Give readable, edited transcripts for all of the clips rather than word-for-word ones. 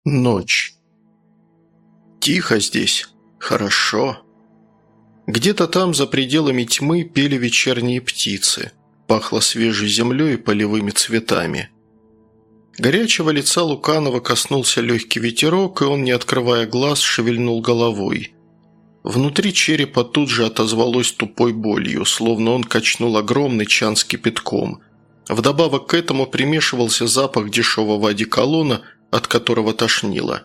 Ночь. Тихо здесь. Хорошо. Где-то там, за пределами тьмы, пели вечерние птицы. Пахло свежей землей и полевыми цветами. Горячего лица Луканова коснулся легкий ветерок, и он, не открывая глаз, шевельнул головой. Внутри черепа тут же отозвалось тупой болью, словно он качнул огромный чан с кипятком. Вдобавок к этому примешивался запах дешевого одеколона, от которого тошнило.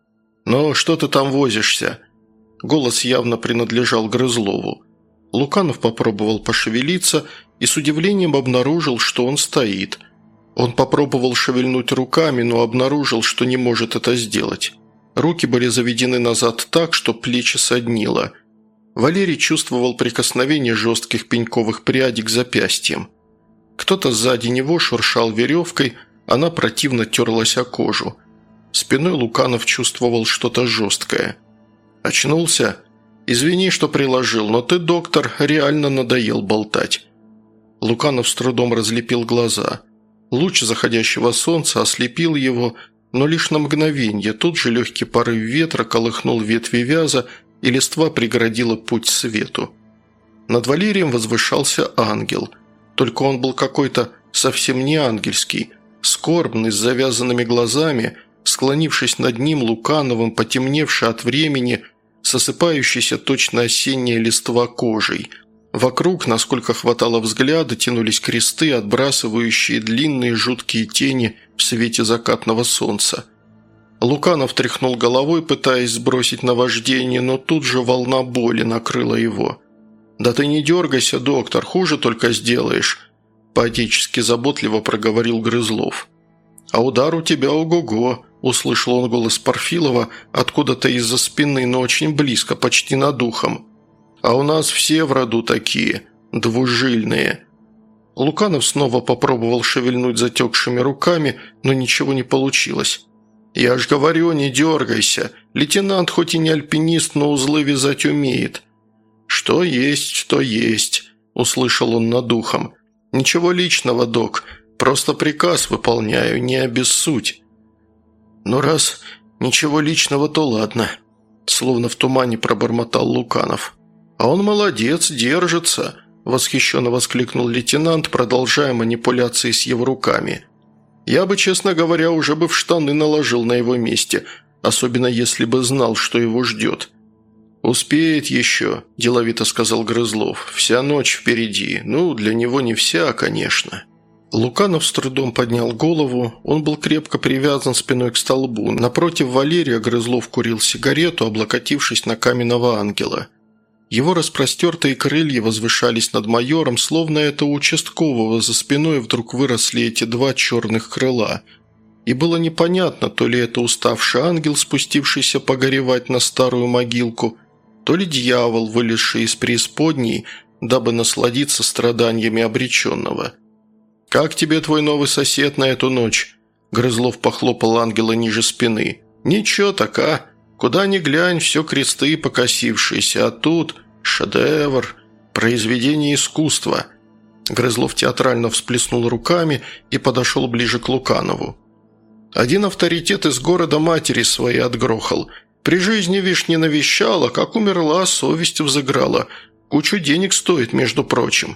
«Ну, что ты там возишься?» Голос явно принадлежал Грызлову. Луканов попробовал пошевелиться и с удивлением обнаружил, что он стоит. Он попробовал шевельнуть руками, но обнаружил, что не может это сделать. Руки были заведены назад так, что плечи соднило. Валерий чувствовал прикосновение жестких пеньковых прядей к запястьям. Кто-то сзади него шуршал веревкой, она противно терлась о кожу. Спиной Луканов чувствовал что-то жесткое. «Очнулся? Извини, что приложил, но ты, доктор, реально надоел болтать». Луканов с трудом разлепил глаза. Луч заходящего солнца ослепил его, но лишь на мгновенье. Тут же легкий порыв ветра колыхнул ветви вяза, и листва преградила путь свету. Над Валерием возвышался ангел. Только он был какой-то совсем не ангельский, скорбный, с завязанными глазами, склонившись над ним Лукановым, потемневший от времени, сосыпающийся точно осенняя листва кожей. Вокруг, насколько хватало взгляда, тянулись кресты, отбрасывающие длинные жуткие тени в свете закатного солнца. Луканов тряхнул головой, пытаясь сбросить наваждение, но тут же волна боли накрыла его. «Да ты не дергайся, доктор, хуже только сделаешь», – поотечески заботливо проговорил Грызлов. «А удар у тебя ого-го», – услышал он голос Парфилова откуда-то из-за спины, но очень близко, почти над ухом. «А у нас все в роду такие, двужильные». Луканов снова попробовал шевельнуть затекшими руками, но ничего не получилось. «Я ж говорю, не дергайся. Лейтенант хоть и не альпинист, но узлы вязать умеет». «Что есть, то есть», – услышал он над ухом. «Ничего личного, док. Просто приказ выполняю, не обессудь». «Ну, раз ничего личного, то ладно», – словно в тумане пробормотал Луканов. «А он молодец, держится», – восхищенно воскликнул лейтенант, продолжая манипуляции с его руками. «Я бы, честно говоря, уже бы в штаны наложил на его месте, особенно если бы знал, что его ждет». «Успеет еще», – деловито сказал Грызлов. «Вся ночь впереди. Ну, для него не вся, конечно». Луканов с трудом поднял голову. Он был крепко привязан спиной к столбу. Напротив Валерия Грызлов курил сигарету, облокотившись на каменного ангела. Его распростертые крылья возвышались над майором, словно это у участкового за спиной вдруг выросли эти два черных крыла. И было непонятно, то ли это уставший ангел, спустившийся погоревать на старую могилку, то ли дьявол, вылезший из преисподней, дабы насладиться страданиями обреченного. «Как тебе твой новый сосед на эту ночь?» Грызлов похлопал ангела ниже спины. «Ничего така. Куда ни глянь, все кресты покосившиеся, а тут шедевр, произведение искусства». Грызлов театрально всплеснул руками и подошел ближе к Луканову. «Один авторитет из города матери своей отгрохал. При жизни, вишь, не навещала, как умерла, совесть взыграла. Кучу денег стоит, между прочим».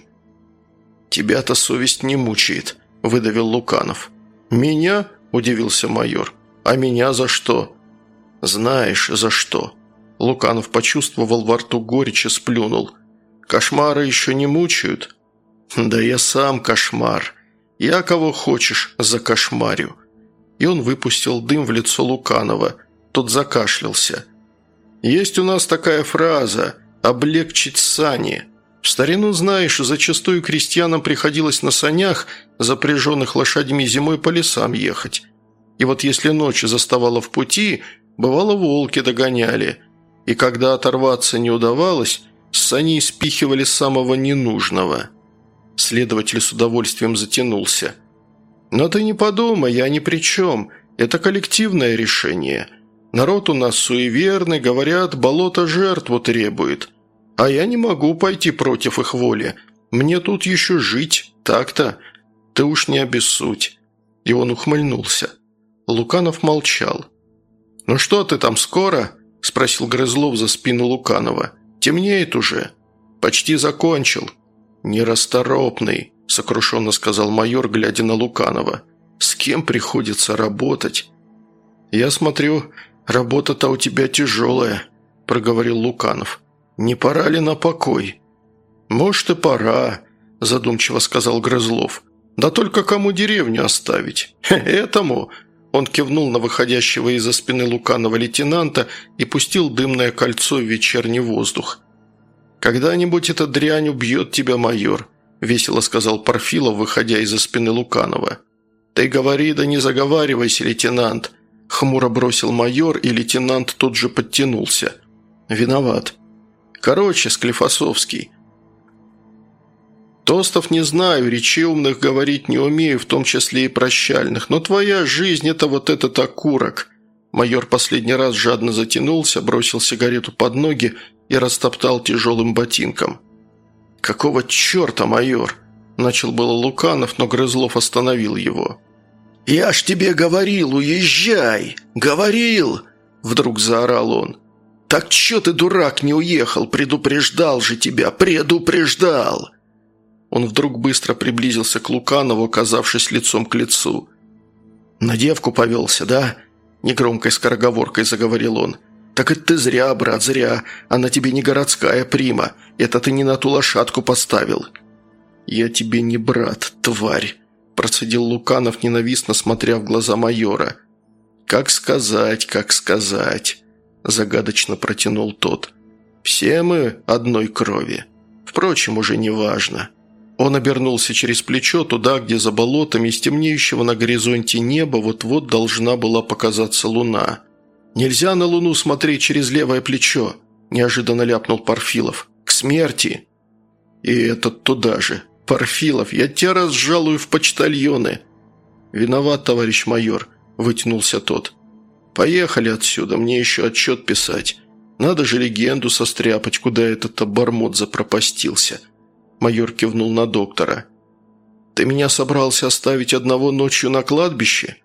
«Тебя-то совесть не мучает», – выдавил Луканов. «Меня?» – удивился майор. «А меня за что?» «Знаешь, за что». Луканов почувствовал во рту горечь и сплюнул. «Кошмары еще не мучают?» «Да я сам кошмар. Я кого хочешь закошмарю». И он выпустил дым в лицо Луканова. Тот закашлялся. «Есть у нас такая фраза «облегчить сани». В старину, знаешь, зачастую крестьянам приходилось на санях, запряженных лошадьми, зимой по лесам ехать. И вот если ночь заставала в пути, бывало, волки догоняли. И когда оторваться не удавалось, с саней спихивали самого ненужного». Следователь с удовольствием затянулся. «Но ты не подумай, я ни при чем. Это коллективное решение. Народ у нас суеверный, говорят, болото жертву требует. А я не могу пойти против их воли. Мне тут еще жить, так-то. Ты уж не обессудь». И он ухмыльнулся. Луканов молчал. «Ну что ты там, скоро?» – спросил Грызлов за спину Луканова. «Темнеет уже». «Почти закончил». «Нерасторопный», – сокрушенно сказал майор, глядя на Луканова. «С кем приходится работать?» «Я смотрю, работа-то у тебя тяжелая», – проговорил Луканов. «Не пора ли на покой?» «Может, и пора», – задумчиво сказал Грызлов. «Да только кому деревню оставить? Этому!» Он кивнул на выходящего из-за спины Луканова лейтенанта и пустил дымное кольцо в вечерний воздух. «Когда-нибудь эта дрянь убьет тебя, майор», – весело сказал Парфилов, выходя из-за спины Луканова. «Ты говори, да не заговаривайся, лейтенант», – хмуро бросил майор, и лейтенант тут же подтянулся. «Виноват. Короче, Склифосовский. Тостов не знаю, речей умных говорить не умею, в том числе и прощальных, но твоя жизнь – это вот этот окурок». Майор последний раз жадно затянулся, бросил сигарету под ноги и растоптал тяжелым ботинком. «Какого черта, майор?» – начал было Луканов, но Грызлов остановил его. «Я ж тебе говорил, уезжай! Говорил!» – вдруг заорал он. «Так чё ты, дурак, не уехал? Предупреждал же тебя, предупреждал!» Он вдруг быстро приблизился к Луканову, оказавшись лицом к лицу. «На девку повелся, да?» – негромкой скороговоркой заговорил он. «Так это ты зря, брат, зря. Она тебе не городская прима. Это ты не на ту лошадку поставил». «Я тебе не брат, тварь», – процедил Луканов, ненавистно смотря в глаза майора. «Как сказать, – загадочно протянул тот. «Все мы одной крови. Впрочем, уже не важно». Он обернулся через плечо туда, где за болотами из темнеющего на горизонте неба вот-вот должна была показаться луна. «Нельзя на луну смотреть через левое плечо», – неожиданно ляпнул Парфилов. «К смерти». «И этот туда же. Парфилов, я тебя разжалую в почтальоны». «Виноват, товарищ майор», – вытянулся тот. «Поехали отсюда, мне еще отчет писать. Надо же легенду состряпать, куда этот обормот запропастился». Майор кивнул на доктора. «Ты меня собрался оставить одного ночью на кладбище?»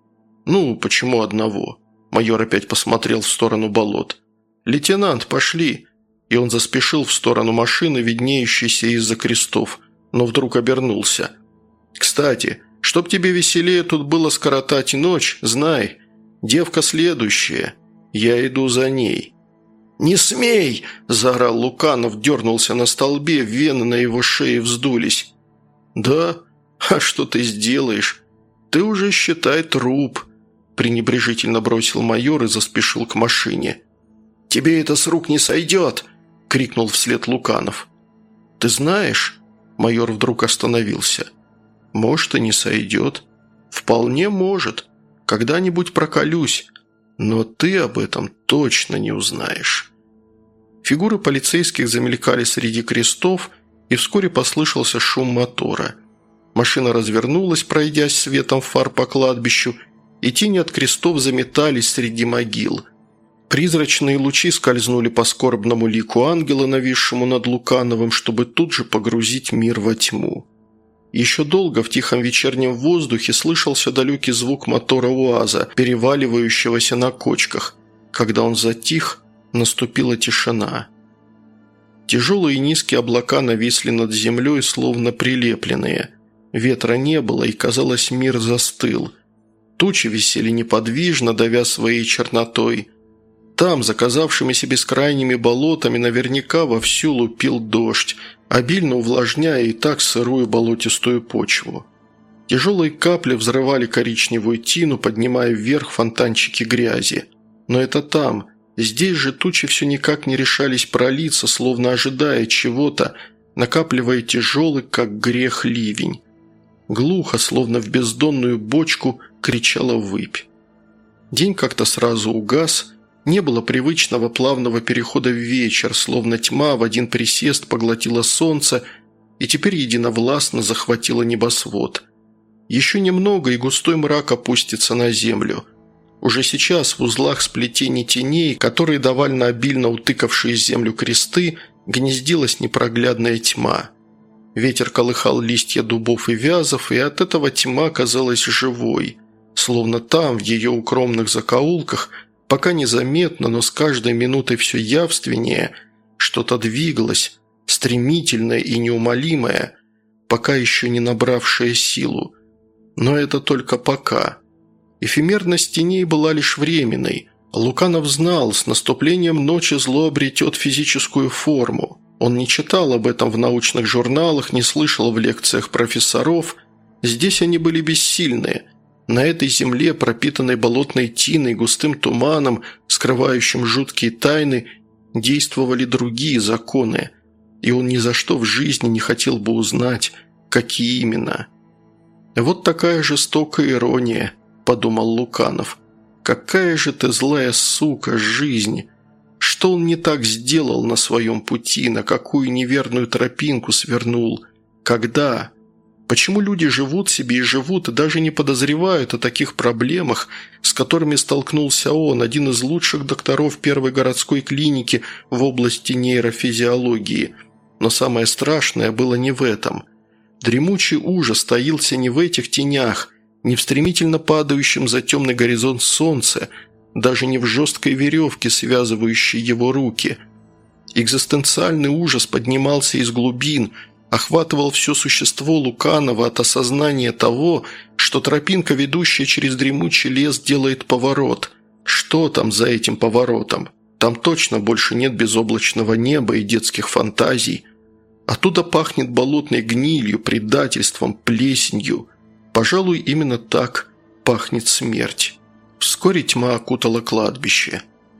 «Ну, почему одного?» Майор опять посмотрел в сторону болот. «Лейтенант, пошли!» И он заспешил в сторону машины, виднеющейся из-за крестов, но вдруг обернулся. «Кстати, чтоб тебе веселее тут было скоротать ночь, знай, девка следующая. Я иду за ней». «Не смей!» – заорал Луканов, дернулся на столбе, вены на его шее вздулись. «Да? А что ты сделаешь? Ты уже, считай, труп», – пренебрежительно бросил майор и заспешил к машине. «Тебе это с рук не сойдет!» – крикнул вслед Луканов. «Ты знаешь?» – майор вдруг остановился. «Может, и не сойдет. Вполне может. Когда-нибудь проколюсь. Но ты об этом точно не узнаешь». Фигуры полицейских замелькали среди крестов, и вскоре послышался шум мотора. Машина развернулась, пройдясь светом фар по кладбищу, и тени от крестов заметались среди могил. Призрачные лучи скользнули по скорбному лику ангела, нависшему над Лукановым, чтобы тут же погрузить мир во тьму. Еще долго в тихом вечернем воздухе слышался далекий звук мотора УАЗа, переваливающегося на кочках. Когда он затих, наступила тишина. Тяжелые и низкие облака нависли над землей, словно прилепленные. Ветра не было, и, казалось, мир застыл. Тучи висели неподвижно, давя своей чернотой. Там, за казавшимися бескрайними болотами, наверняка вовсю лупил дождь, обильно увлажняя и так сырую болотистую почву. Тяжелые капли взрывали коричневую тину, поднимая вверх фонтанчики грязи. Но это там. Здесь же тучи все никак не решались пролиться, словно ожидая чего-то, накапливая тяжелый, как грех, ливень. Глухо, словно в бездонную бочку, кричала выпь. День как-то сразу угас, не было привычного плавного перехода в вечер, словно тьма в один присест поглотила солнце и теперь единовластно захватила небосвод. Еще немного, и густой мрак опустится на землю. Уже сейчас в узлах сплетений теней, которые довольно обильно утыкавшие землю кресты, гнездилась непроглядная тьма. Ветер колыхал листья дубов и вязов, и от этого тьма казалась живой, словно там, в ее укромных закоулках, Пока незаметно, но с каждой минутой все явственнее, что-то двигалось, стремительное и неумолимое, пока еще не набравшее силу. Но это только пока. Эфемерность теней была лишь временной. Луканов знал, с наступлением ночи зло обретет физическую форму. Он не читал об этом в научных журналах, не слышал в лекциях профессоров. Здесь они были бессильны. На этой земле, пропитанной болотной тиной, густым туманом, скрывающим жуткие тайны, действовали другие законы, и он ни за что в жизни не хотел бы узнать, какие именно. «Вот такая жестокая ирония», – подумал Луканов. «Какая же ты злая сука, жизнь! Что он не так сделал на своем пути, на какую неверную тропинку свернул? Когда? Почему люди живут себе и живут, и даже не подозревают о таких проблемах, с которыми столкнулся он, один из лучших докторов первой городской клиники в области нейрофизиологии? Но самое страшное было не в этом. Дремучий ужас таился не в этих тенях, не в стремительно падающем за темный горизонт солнце, даже не в жесткой веревке, связывающей его руки. Экзистенциальный ужас поднимался из глубин, охватывал все существо Луканова от осознания того, что тропинка, ведущая через дремучий лес, делает поворот. Что там за этим поворотом? Там точно больше нет безоблачного неба и детских фантазий. Оттуда пахнет болотной гнилью, предательством, плесенью. Пожалуй, именно так пахнет смерть. Вскоре тьма окутала кладбище.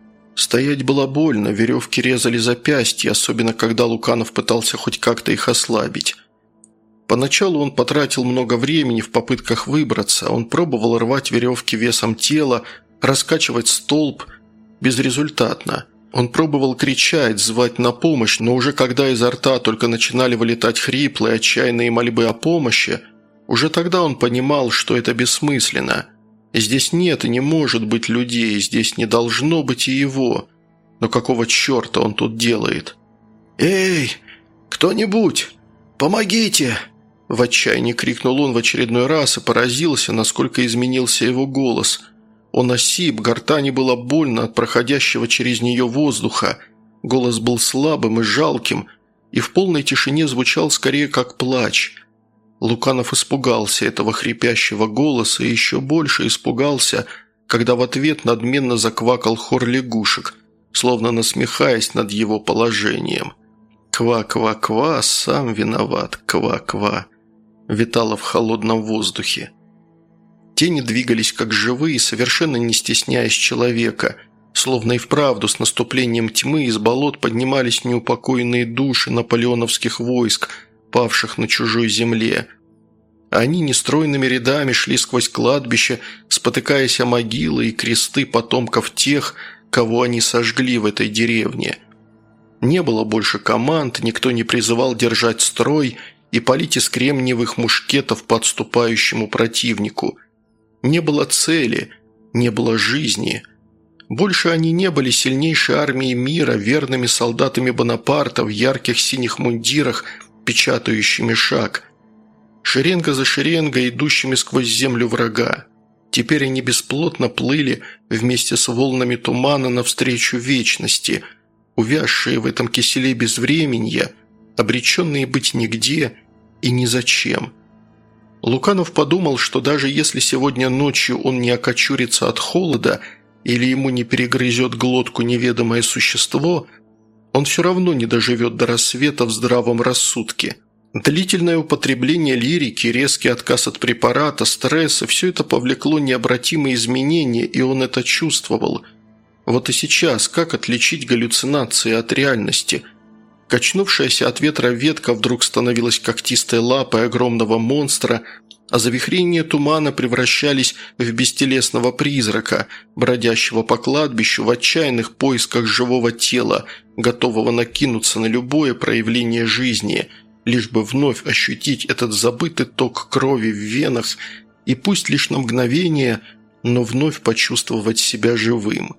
Стоять было больно, веревки резали запястья, особенно когда Луканов пытался хоть как-то их ослабить. Поначалу он потратил много времени в попытках выбраться, он пробовал рвать веревки весом тела, раскачивать столб, безрезультатно. Он пробовал кричать, звать на помощь, но уже когда изо рта только начинали вылетать хриплые, отчаянные мольбы о помощи, уже тогда он понимал, что это бессмысленно. Здесь нет и не может быть людей, здесь не должно быть и его. Но какого черта он тут делает? «Эй, кто-нибудь, помогите!» В отчаянии крикнул он в очередной раз и поразился, насколько изменился его голос. Он осип, гортани было больно от проходящего через нее воздуха. Голос был слабым и жалким, и в полной тишине звучал скорее как плач. Луканов испугался этого хрипящего голоса и еще больше испугался, когда в ответ надменно заквакал хор лягушек, словно насмехаясь над его положением. «Ква-ква-ква, сам виноват, ква-ква», витало в холодном воздухе. Тени двигались как живые, совершенно не стесняясь человека, словно и вправду с наступлением тьмы из болот поднимались неупокоенные души наполеоновских войск, павших на чужой земле. Они нестройными рядами шли сквозь кладбище, спотыкаясь о могилы и кресты потомков тех, кого они сожгли в этой деревне. Не было больше команд, никто не призывал держать строй и палить из кремниевых мушкетов по отступающему противнику. Не было цели, не было жизни. Больше они не были сильнейшей армией мира, верными солдатами Бонапарта в ярких синих мундирах, печатающими шаг. Шеренга за шеренгой, идущими сквозь землю врага. Теперь они бесплотно плыли вместе с волнами тумана навстречу вечности, увязшие в этом киселе безвременья, обреченные быть нигде и ни зачем. Луканов подумал, что даже если сегодня ночью он не окочурится от холода или ему не перегрызет глотку неведомое существо, он все равно не доживет до рассвета в здравом рассудке. Длительное употребление лирики, резкий отказ от препарата, стресса – все это повлекло необратимые изменения, и он это чувствовал. Вот и сейчас, как отличить галлюцинации от реальности? Качнувшаяся от ветра ветка вдруг становилась когтистой лапой огромного монстра, а завихрения тумана превращались в бестелесного призрака, бродящего по кладбищу в отчаянных поисках живого тела, готового накинуться на любое проявление жизни, лишь бы вновь ощутить этот забытый ток крови в венах и пусть лишь на мгновение, но вновь почувствовать себя живым.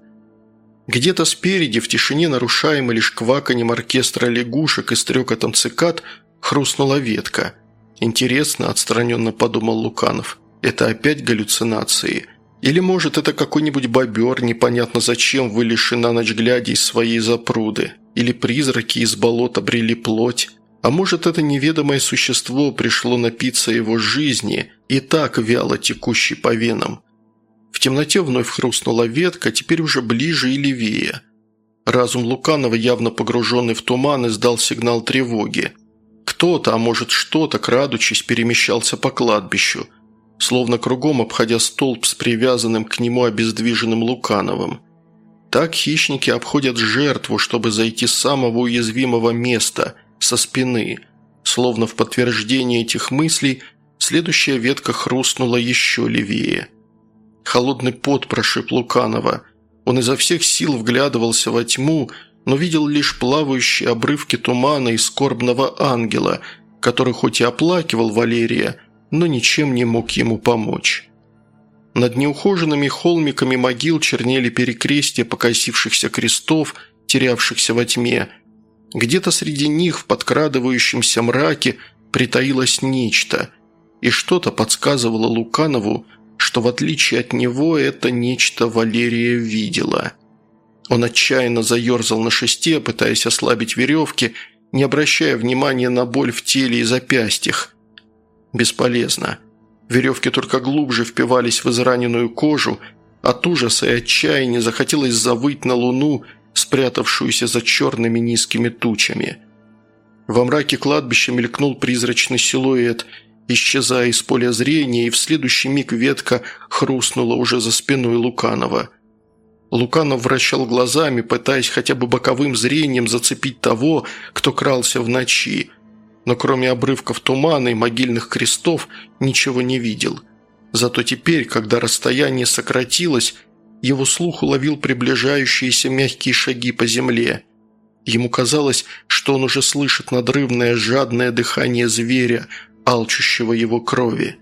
Где-то спереди, в тишине, нарушаемой лишь кваканьем оркестра лягушек и стрекотом цикад, хрустнула ветка. «Интересно», – отстраненно подумал Луканов, – «это опять галлюцинации? Или, может, это какой-нибудь бобер, непонятно зачем вылезший на ночь глядя из своей запруды. Или призраки из болот обрели плоть. А может, это неведомое существо пришло напиться его жизни и так вяло текущей по венам. В темноте вновь хрустнула ветка, теперь уже ближе и левее. Разум Луканова, явно погруженный в туман, издал сигнал тревоги. Кто-то, а может что-то, крадучись, перемещался по кладбищу, словно кругом обходя столб с привязанным к нему обездвиженным Лукановым. Так хищники обходят жертву, чтобы зайти с самого уязвимого места, со спины. Словно в подтверждение этих мыслей следующая ветка хрустнула еще левее. Холодный пот прошиб Луканова. Он изо всех сил вглядывался во тьму, но видел лишь плавающие обрывки тумана и скорбного ангела, который хоть и оплакивал Валерия, но ничем не мог ему помочь. Над неухоженными холмиками могил чернели перекрестия покосившихся крестов, терявшихся во тьме. Где-то среди них в подкрадывающемся мраке притаилось нечто, и что-то подсказывало Луканову, что в отличие от него это нечто Валерия видела. Он отчаянно заерзал на шесте, пытаясь ослабить веревки, не обращая внимания на боль в теле и запястьях. Бесполезно. Веревки только глубже впивались в израненную кожу, от ужаса и отчаяния захотелось завыть на луну, спрятавшуюся за черными низкими тучами. Во мраке кладбища мелькнул призрачный силуэт, исчезая из поля зрения, и в следующий миг ветка хрустнула уже за спиной Луканова. Луканов вращал глазами, пытаясь хотя бы боковым зрением зацепить того, кто крался в ночи, но кроме обрывков тумана и могильных крестов ничего не видел. Зато теперь, когда расстояние сократилось, его слух уловил приближающиеся мягкие шаги по земле. Ему казалось, что он уже слышит надрывное жадное дыхание зверя, алчущего его крови.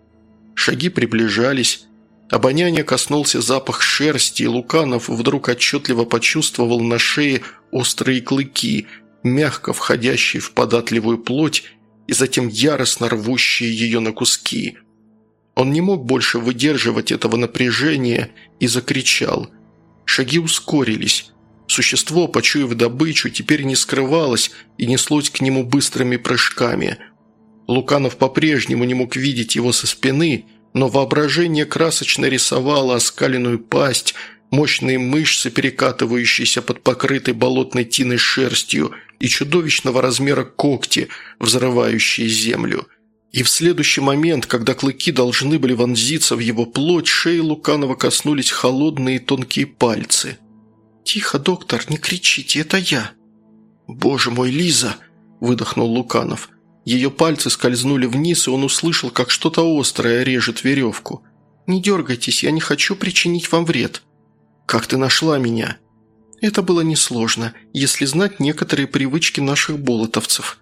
Шаги приближались. Обоняние коснулся запах шерсти, и Луканов вдруг отчетливо почувствовал на шее острые клыки, мягко входящие в податливую плоть и затем яростно рвущие ее на куски. Он не мог больше выдерживать этого напряжения и закричал. Шаги ускорились. Существо, почуяв добычу, теперь не скрывалось и неслось к нему быстрыми прыжками. Луканов по-прежнему не мог видеть его со спины, но воображение красочно рисовало оскаленную пасть, мощные мышцы, перекатывающиеся под покрытой болотной тиной шерстью, и чудовищного размера когти, взрывающие землю. И в следующий момент, когда клыки должны были вонзиться в его плоть, шеи Луканова коснулись холодные тонкие пальцы. «Тихо, доктор, не кричите, это я!» «Боже мой, Лиза!» – выдохнул Луканов. Ее пальцы скользнули вниз, и он услышал, как что-то острое режет веревку. «Не дергайтесь, я не хочу причинить вам вред». «Как ты нашла меня?» «Это было несложно, если знать некоторые привычки наших болотовцев».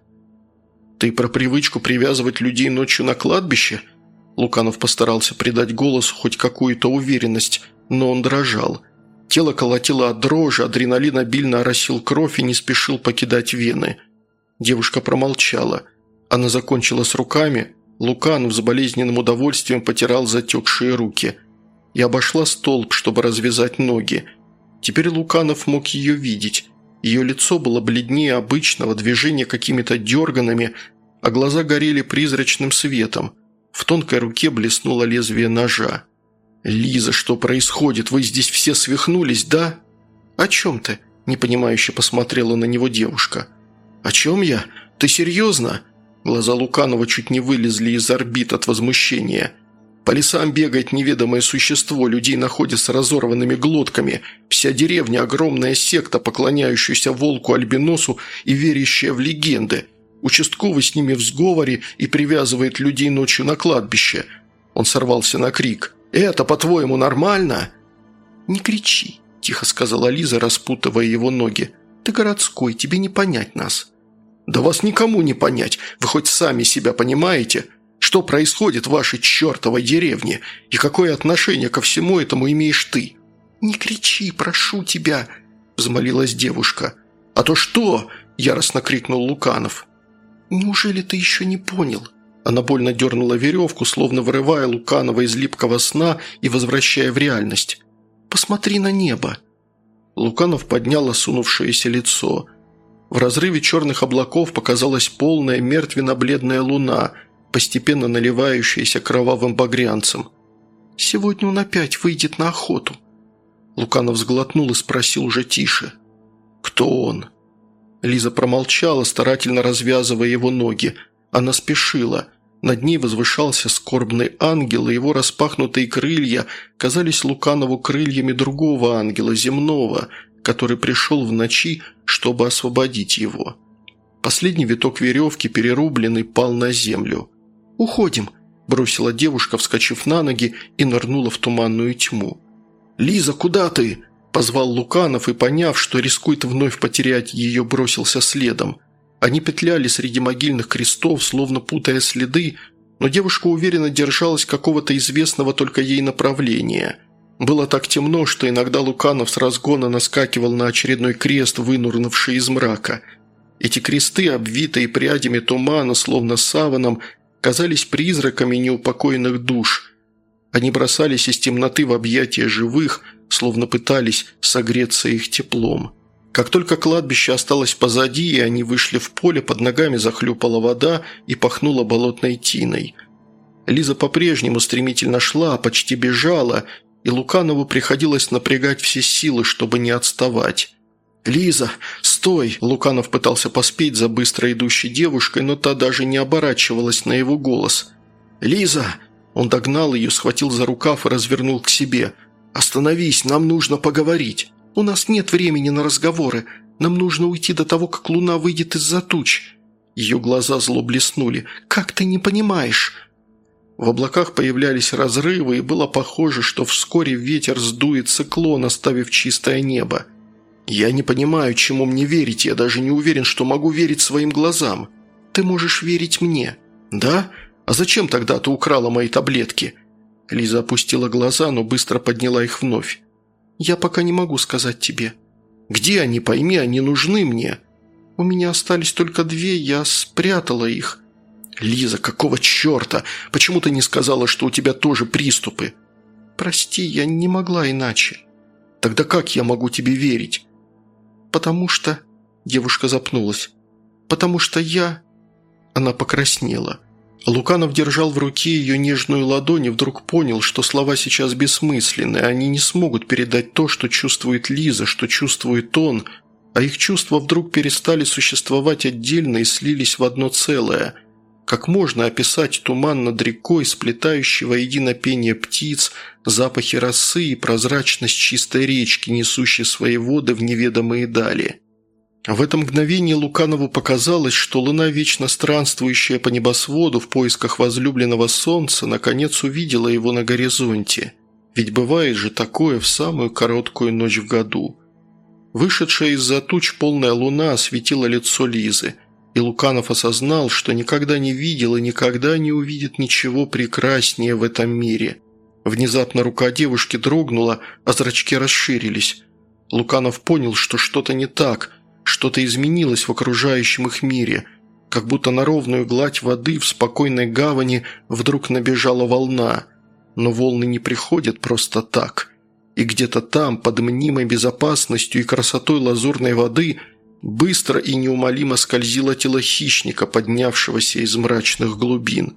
«Ты про привычку привязывать людей ночью на кладбище?» Луканов постарался придать голосу хоть какую-то уверенность, но он дрожал. Тело колотило от дрожи, адреналин обильно оросил кровь и не спешил покидать вены. Девушка промолчала. Она закончила с руками. Луканов с болезненным удовольствием потирал затекшие руки. И обошла столб, чтобы развязать ноги. Теперь Луканов мог ее видеть. Ее лицо было бледнее обычного, движения какими-то дерганными, а глаза горели призрачным светом. В тонкой руке блеснуло лезвие ножа. «Лиза, что происходит? Вы здесь все свихнулись, да?» «О чем ты?» – непонимающе посмотрела на него девушка. «О чем я? Ты серьезно?» Глаза Луканова чуть не вылезли из орбит от возмущения. «По лесам бегает неведомое существо, людей находят с разорванными глотками. Вся деревня – огромная секта, поклоняющаяся волку-альбиносу и верящая в легенды. Участковый с ними в сговоре и привязывает людей ночью на кладбище». Он сорвался на крик. «Это, по-твоему, нормально?» «Не кричи», – тихо сказала Лиза, распутывая его ноги. «Ты городской, тебе не понять нас». «Да вас никому не понять. Вы хоть сами себя понимаете? Что происходит в вашей чертовой деревне? И какое отношение ко всему этому имеешь ты?» «Не кричи, прошу тебя», – взмолилась девушка. «А то что?» – яростно крикнул Луканов. «Неужели ты еще не понял? Она больно дернула веревку, словно вырывая Луканова из липкого сна и возвращая в реальность. «Посмотри на небо!» Луканов поднял осунувшееся лицо. В разрыве черных облаков показалась полная мертвенно-бледная луна, постепенно наливающаяся кровавым багрянцем. «Сегодня он опять выйдет на охоту». Луканов сглотнул и спросил уже тише. «Кто он?» Лиза промолчала, старательно развязывая его ноги. Она спешила. Над ней возвышался скорбный ангел, и его распахнутые крылья казались Луканову крыльями другого ангела, земного, который пришел в ночи, чтобы освободить его. Последний виток веревки, перерубленный, пал на землю. «Уходим», – бросила девушка, вскочив на ноги, и нырнула в туманную тьму. «Лиза, куда ты?» – позвал Луканов и, поняв, что рискует вновь потерять ее, бросился следом. Они петляли среди могильных крестов, словно путая следы, но девушка уверенно держалась какого-то известного только ей направления. Было так темно, что иногда Луканов с разгона наскакивал на очередной крест, вынурнувший из мрака. Эти кресты, обвитые прядями тумана, словно саваном, казались призраками неупокоенных душ. Они бросались из темноты в объятия живых, словно пытались согреться их теплом. Как только кладбище осталось позади, и они вышли в поле, под ногами захлюпала вода и пахнула болотной тиной. Лиза по-прежнему стремительно шла, почти бежала, и Луканову приходилось напрягать все силы, чтобы не отставать. «Лиза, стой!» – Луканов пытался поспеть за быстро идущей девушкой, но та даже не оборачивалась на его голос. «Лиза!» – он догнал ее, схватил за рукав и развернул к себе. «Остановись, нам нужно поговорить!» «У нас нет времени на разговоры. Нам нужно уйти до того, как луна выйдет из-за туч». Ее глаза зло блеснули. «Как ты не понимаешь?» В облаках появлялись разрывы, и было похоже, что вскоре ветер сдует циклон, оставив чистое небо. «Я не понимаю, чему мне верить. Я даже не уверен, что могу верить своим глазам». «Ты можешь верить мне». «Да? А зачем тогда ты украла мои таблетки?» Лиза опустила глаза, но быстро подняла их вновь. «Я пока не могу сказать тебе». «Где они, пойми, они нужны мне». «У меня остались только 2, я спрятала их». «Лиза, какого черта? Почему ты не сказала, что у тебя тоже приступы?» «Прости, я не могла иначе». «Тогда как я могу тебе верить?» «Потому что...» – девушка запнулась. «Потому что я...» Она покраснела. Луканов держал в руке ее нежную ладонь и вдруг понял, что слова сейчас бессмысленны, они не смогут передать то, что чувствует Лиза, что чувствует он, а их чувства вдруг перестали существовать отдельно и слились в одно целое. Как можно описать туман над рекой, сплетающий воедино пение птиц, запахи росы и прозрачность чистой речки, несущей свои воды в неведомые дали? В это мгновение Луканову показалось, что луна, вечно странствующая по небосводу в поисках возлюбленного солнца, наконец увидела его на горизонте. Ведь бывает же такое в самую короткую ночь в году. Вышедшая из-за туч полная луна осветила лицо Лизы, и Луканов осознал, что никогда не видел и никогда не увидит ничего прекраснее в этом мире. Внезапно рука девушки дрогнула, а зрачки расширились. Луканов понял, что что-то не так – что-то изменилось в окружающем их мире, как будто на ровную гладь воды в спокойной гавани вдруг набежала волна. Но волны не приходят просто так. И где-то там, под мнимой безопасностью и красотой лазурной воды, быстро и неумолимо скользило тело хищника, поднявшегося из мрачных глубин.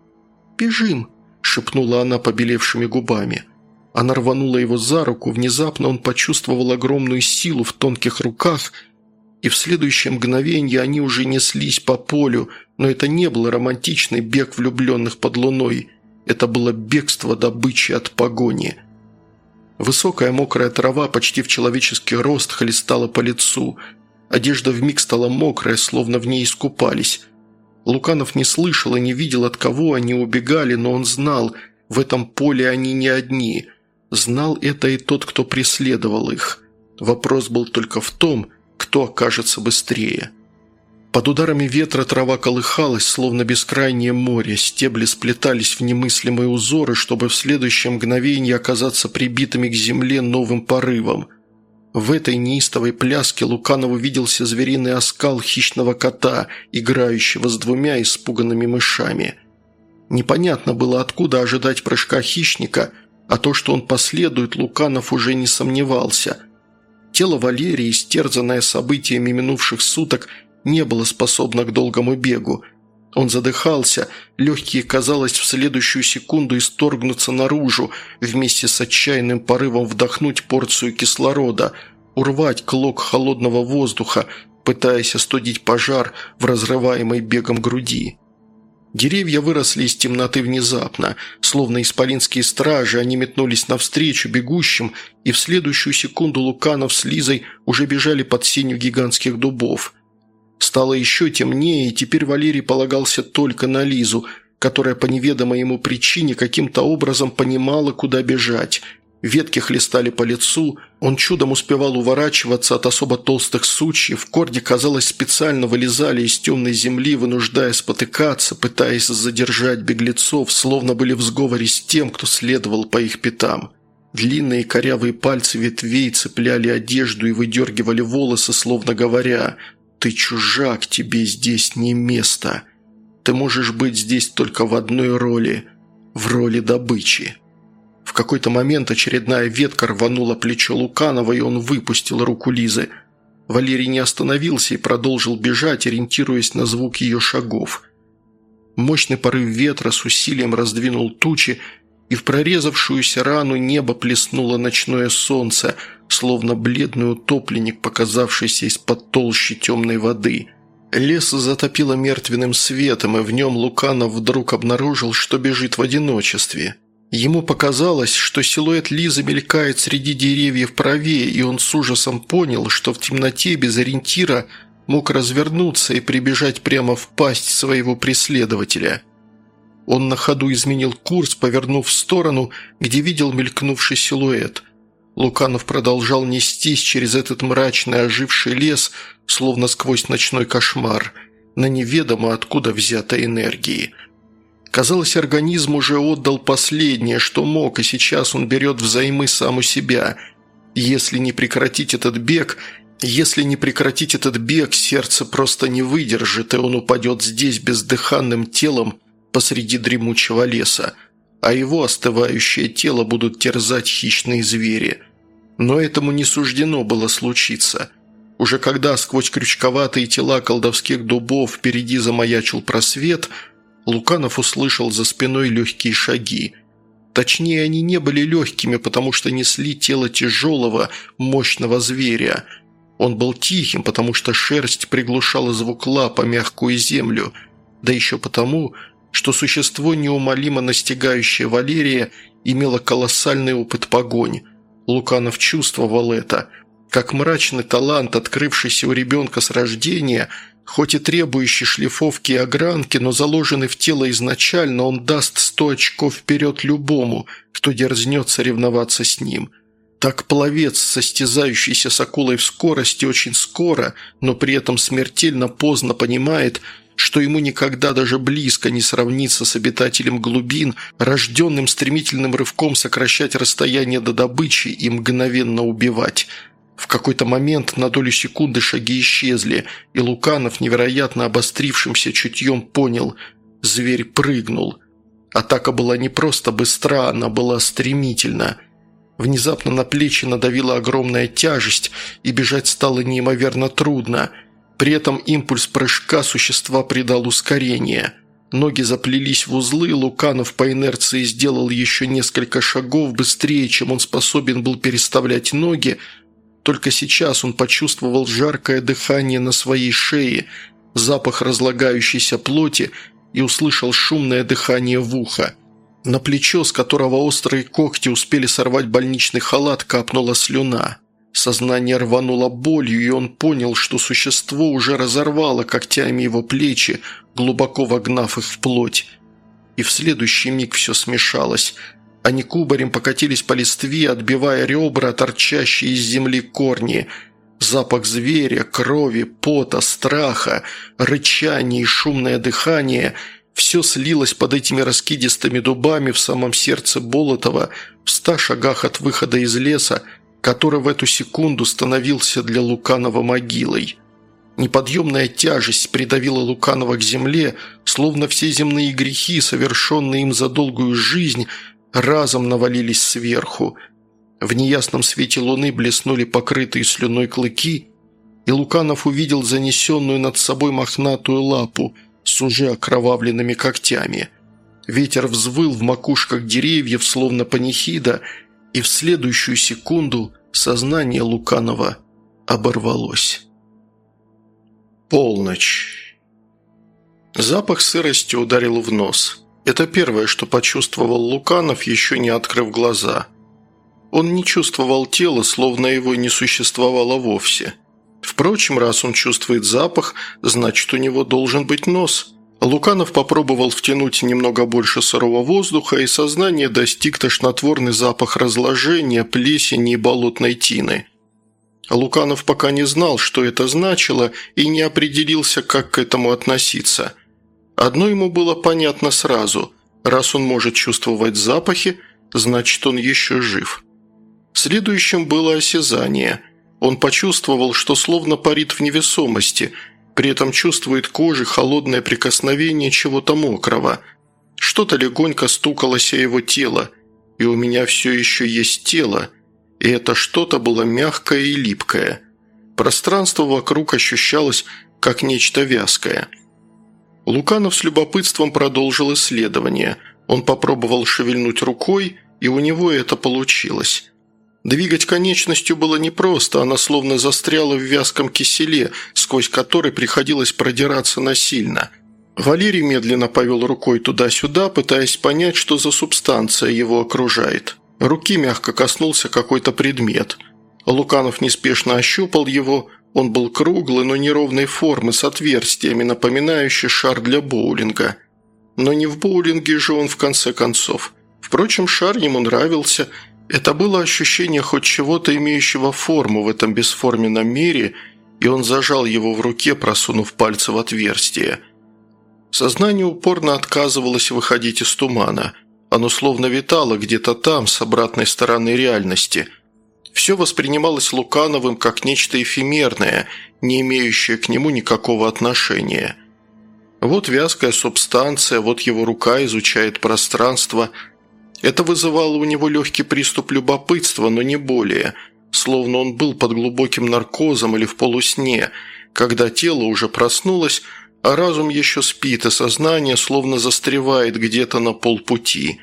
«Бежим!» – шепнула она побелевшими губами. Она рванула его за руку, внезапно он почувствовал огромную силу в тонких руках – и в следующее мгновение они уже неслись по полю, но это не был романтичный бег влюбленных под луной. Это было бегство добычи от погони. Высокая мокрая трава почти в человеческий рост хлестала по лицу. Одежда вмиг стала мокрая, словно в ней искупались. Луканов не слышал и не видел, от кого они убегали, но он знал, в этом поле они не одни. Знал это и тот, кто преследовал их. Вопрос был только в том, кто окажется быстрее. Под ударами ветра трава колыхалась, словно бескрайнее море, стебли сплетались в немыслимые узоры, чтобы в следующее мгновение оказаться прибитыми к земле новым порывом. В этой неистовой пляске Луканов увиделся звериный оскал хищного кота, играющего с 2 испуганными мышами. Непонятно было, откуда ожидать прыжка хищника, а то, что он последует, Луканов уже не сомневался. Тело Валерии, истерзанное событиями минувших суток, не было способно к долгому бегу. Он задыхался, легкие, казалось, в следующую секунду исторгнуться наружу, вместе с отчаянным порывом вдохнуть порцию кислорода, урвать клок холодного воздуха, пытаясь остудить пожар в разрываемой бегом груди. Деревья выросли из темноты внезапно, словно исполинские стражи, они метнулись навстречу бегущим, и в следующую секунду Луканов с Лизой уже бежали под сенью гигантских дубов. Стало еще темнее, и теперь Валерий полагался только на Лизу, которая по неведомой ему причине каким-то образом понимала, куда бежать. Ветки хлестали по лицу, он чудом успевал уворачиваться от особо толстых сучьев, корни, казалось, специально вылезали из темной земли, вынуждая спотыкаться, пытаясь задержать беглецов, словно были в сговоре с тем, кто следовал по их пятам. Длинные корявые пальцы ветвей цепляли одежду и выдергивали волосы, словно говоря: «Ты чужак, тебе здесь не место. Ты можешь быть здесь только в одной роли – в роли добычи». В какой-то момент очередная ветка рванула плечо Луканова, и он выпустил руку Лизы. Валерий не остановился и продолжил бежать, ориентируясь на звук ее шагов. Мощный порыв ветра с усилием раздвинул тучи, и в прорезавшуюся рану небо плеснуло ночное солнце, словно бледный утопленник, показавшийся из-под толщи темной воды. Лес затопило мертвенным светом, и в нем Луканов вдруг обнаружил, что бежит в одиночестве. Ему показалось, что силуэт Лизы мелькает среди деревьев правее, и он с ужасом понял, что в темноте без ориентира мог развернуться и прибежать прямо в пасть своего преследователя. Он на ходу изменил курс, повернув в сторону, где видел мелькнувший силуэт. Луканов продолжал нестись через этот мрачный оживший лес, словно сквозь ночной кошмар, на неведомо откуда взятой энергии. Казалось, организм уже отдал последнее, что мог, и сейчас он берет взаймы сам у себя. Если не прекратить этот бег, сердце просто не выдержит, и он упадет здесь бездыханным телом посреди дремучего леса, а его остывающее тело будут терзать хищные звери. Но этому не суждено было случиться. Уже когда сквозь крючковатые тела колдовских дубов впереди замаячил просвет, Луканов услышал за спиной легкие шаги. Точнее, они не были легкими, потому что несли тело тяжелого, мощного зверя. Он был тихим, потому что шерсть приглушала звук лап о мягкую землю, да еще потому, что существо, неумолимо настигающее Валерия, имело колоссальный опыт погонь. Луканов чувствовал это, как мрачный талант, открывшийся у ребенка с рождения, хоть и требующий шлифовки и огранки, но заложенный в тело изначально, он даст 100 очков вперед любому, кто дерзнет соревноваться с ним. Так пловец, состязающийся с акулой в скорости, очень скоро, но при этом смертельно поздно понимает, что ему никогда даже близко не сравнится с обитателем глубин, рожденным стремительным рывком сокращать расстояние до добычи и мгновенно убивать. В какой-то момент на долю секунды шаги исчезли, и Луканов невероятно обострившимся чутьем понял – зверь прыгнул. Атака была не просто быстра, она была стремительна. Внезапно на плечи надавила огромная тяжесть, и бежать стало неимоверно трудно. При этом импульс прыжка существа придал ускорение. Ноги заплелись в узлы, Луканов по инерции сделал еще несколько шагов быстрее, чем он способен был переставлять ноги. Только сейчас он почувствовал жаркое дыхание на своей шее, запах разлагающейся плоти и услышал шумное дыхание в ухо. На плечо, с которого острые когти успели сорвать больничный халат, капнула слюна. Сознание рвануло болью, и он понял, что существо уже разорвало когтями его плечи, глубоко вогнав их в плоть. И в следующий миг все смешалось. Они кубарем покатились по листве, отбивая ребра, торчащие из земли корни. Запах зверя, крови, пота, страха, рычание и шумное дыхание – все слилось под этими раскидистыми дубами в самом сердце Болотова, в 100 шагах от выхода из леса, который в эту секунду становился для Луканова могилой. Неподъемная тяжесть придавила Луканова к земле, словно все земные грехи, совершенные им за долгую жизнь, разом навалились сверху. В неясном свете луны блеснули покрытые слюной клыки, и Луканов увидел занесенную над собой мохнатую лапу с уже окровавленными когтями. Ветер взвыл в макушках деревьев, словно панихида, и в следующую секунду сознание Луканова оборвалось. Полночь. Запах сырости ударил в нос. Это первое, что почувствовал Луканов, еще не открыв глаза. Он не чувствовал тела, словно его не существовало вовсе. Впрочем, раз он чувствует запах, значит, у него должен быть нос. Луканов попробовал втянуть немного больше сырого воздуха, и сознание достиг тошнотворный запах разложения, плесени и болотной тины. Луканов пока не знал, что это значило, и не определился, как к этому относиться. Одно ему было понятно сразу – раз он может чувствовать запахи, значит, он еще жив. Следующим было осязание. Он почувствовал, что словно парит в невесомости, при этом чувствует кожей холодное прикосновение чего-то мокрого. Что-то легонько стукалось о его тело, и у меня все еще есть тело, и это что-то было мягкое и липкое. Пространство вокруг ощущалось, как нечто вязкое. Луканов с любопытством продолжил исследование. Он попробовал шевельнуть рукой, и у него это получилось. Двигать конечностью было непросто, она словно застряла в вязком киселе, сквозь который приходилось продираться насильно. Валерий медленно повел рукой туда-сюда, пытаясь понять, что за субстанция его окружает. Руки мягко коснулся какой-то предмет. Луканов неспешно ощупал его. Он был круглый, но неровной формы, с отверстиями, напоминающий шар для боулинга. Но не в боулинге же он в конце концов. Впрочем, шар ему нравился. Это было ощущение хоть чего-то, имеющего форму в этом бесформенном мире, и он зажал его в руке, просунув пальцы в отверстие. Сознание упорно отказывалось выходить из тумана. Оно словно витало где-то там, с обратной стороны реальности. Все воспринималось Лукановым как нечто эфемерное, не имеющее к нему никакого отношения. Вот вязкая субстанция, вот его рука изучает пространство. Это вызывало у него легкий приступ любопытства, но не более, словно он был под глубоким наркозом или в полусне, когда тело уже проснулось, а разум еще спит, и сознание словно застревает где-то на полпути.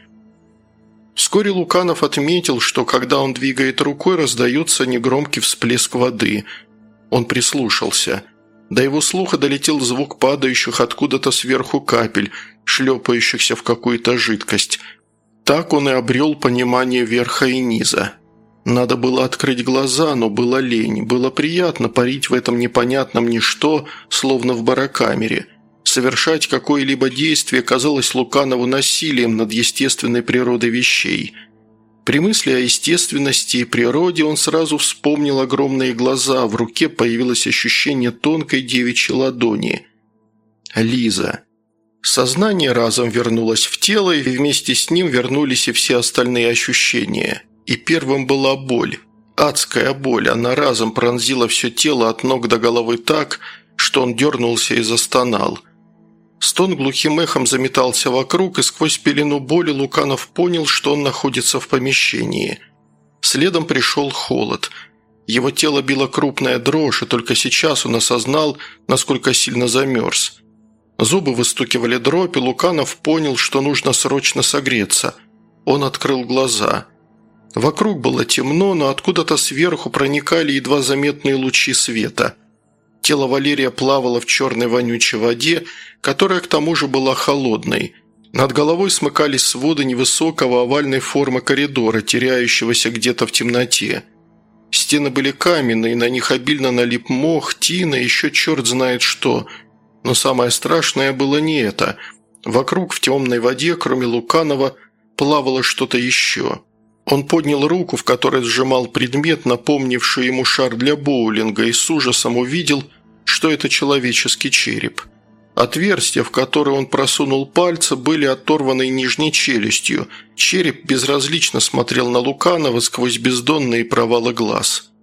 Вскоре Луканов отметил, что когда он двигает рукой, раздается негромкий всплеск воды. Он прислушался. До его слуха долетел звук падающих откуда-то сверху капель, шлепающихся в какую-то жидкость. Так он и обрел понимание верха и низа. Надо было открыть глаза, но было лень. Было приятно парить в этом непонятном ничто, словно в барокамере. Совершать какое-либо действие казалось Луканову насилием над естественной природой вещей. При мысли о естественности и природе он сразу вспомнил огромные глаза, в руке появилось ощущение тонкой девичьей ладони. Лиза. Сознание разом вернулось в тело, и вместе с ним вернулись и все остальные ощущения. И первым была боль. Адская боль, она разом пронзила все тело от ног до головы так, что он дернулся и застонал. Стон глухим эхом заметался вокруг, и сквозь пелену боли Луканов понял, что он находится в помещении. Следом пришел холод. Его тело било крупная дрожь, и только сейчас он осознал, насколько сильно замерз. Зубы выстукивали дробь, и Луканов понял, что нужно срочно согреться. Он открыл глаза. Вокруг было темно, но откуда-то сверху проникали едва заметные лучи света. Тело Валерия плавало в черной вонючей воде, которая к тому же была холодной. Над головой смыкались своды невысокого овальной формы коридора, теряющегося где-то в темноте. Стены были каменные, на них обильно налип мох, тина, еще черт знает что. Но самое страшное было не это. Вокруг в темной воде, кроме Луканова, плавало что-то еще. Он поднял руку, в которой сжимал предмет, напомнивший ему шар для боулинга, и с ужасом увидел, что это человеческий череп. Отверстия, в которые он просунул пальцы, были оторваны нижней челюстью. Череп безразлично смотрел на Луканова сквозь бездонные провалы глаз.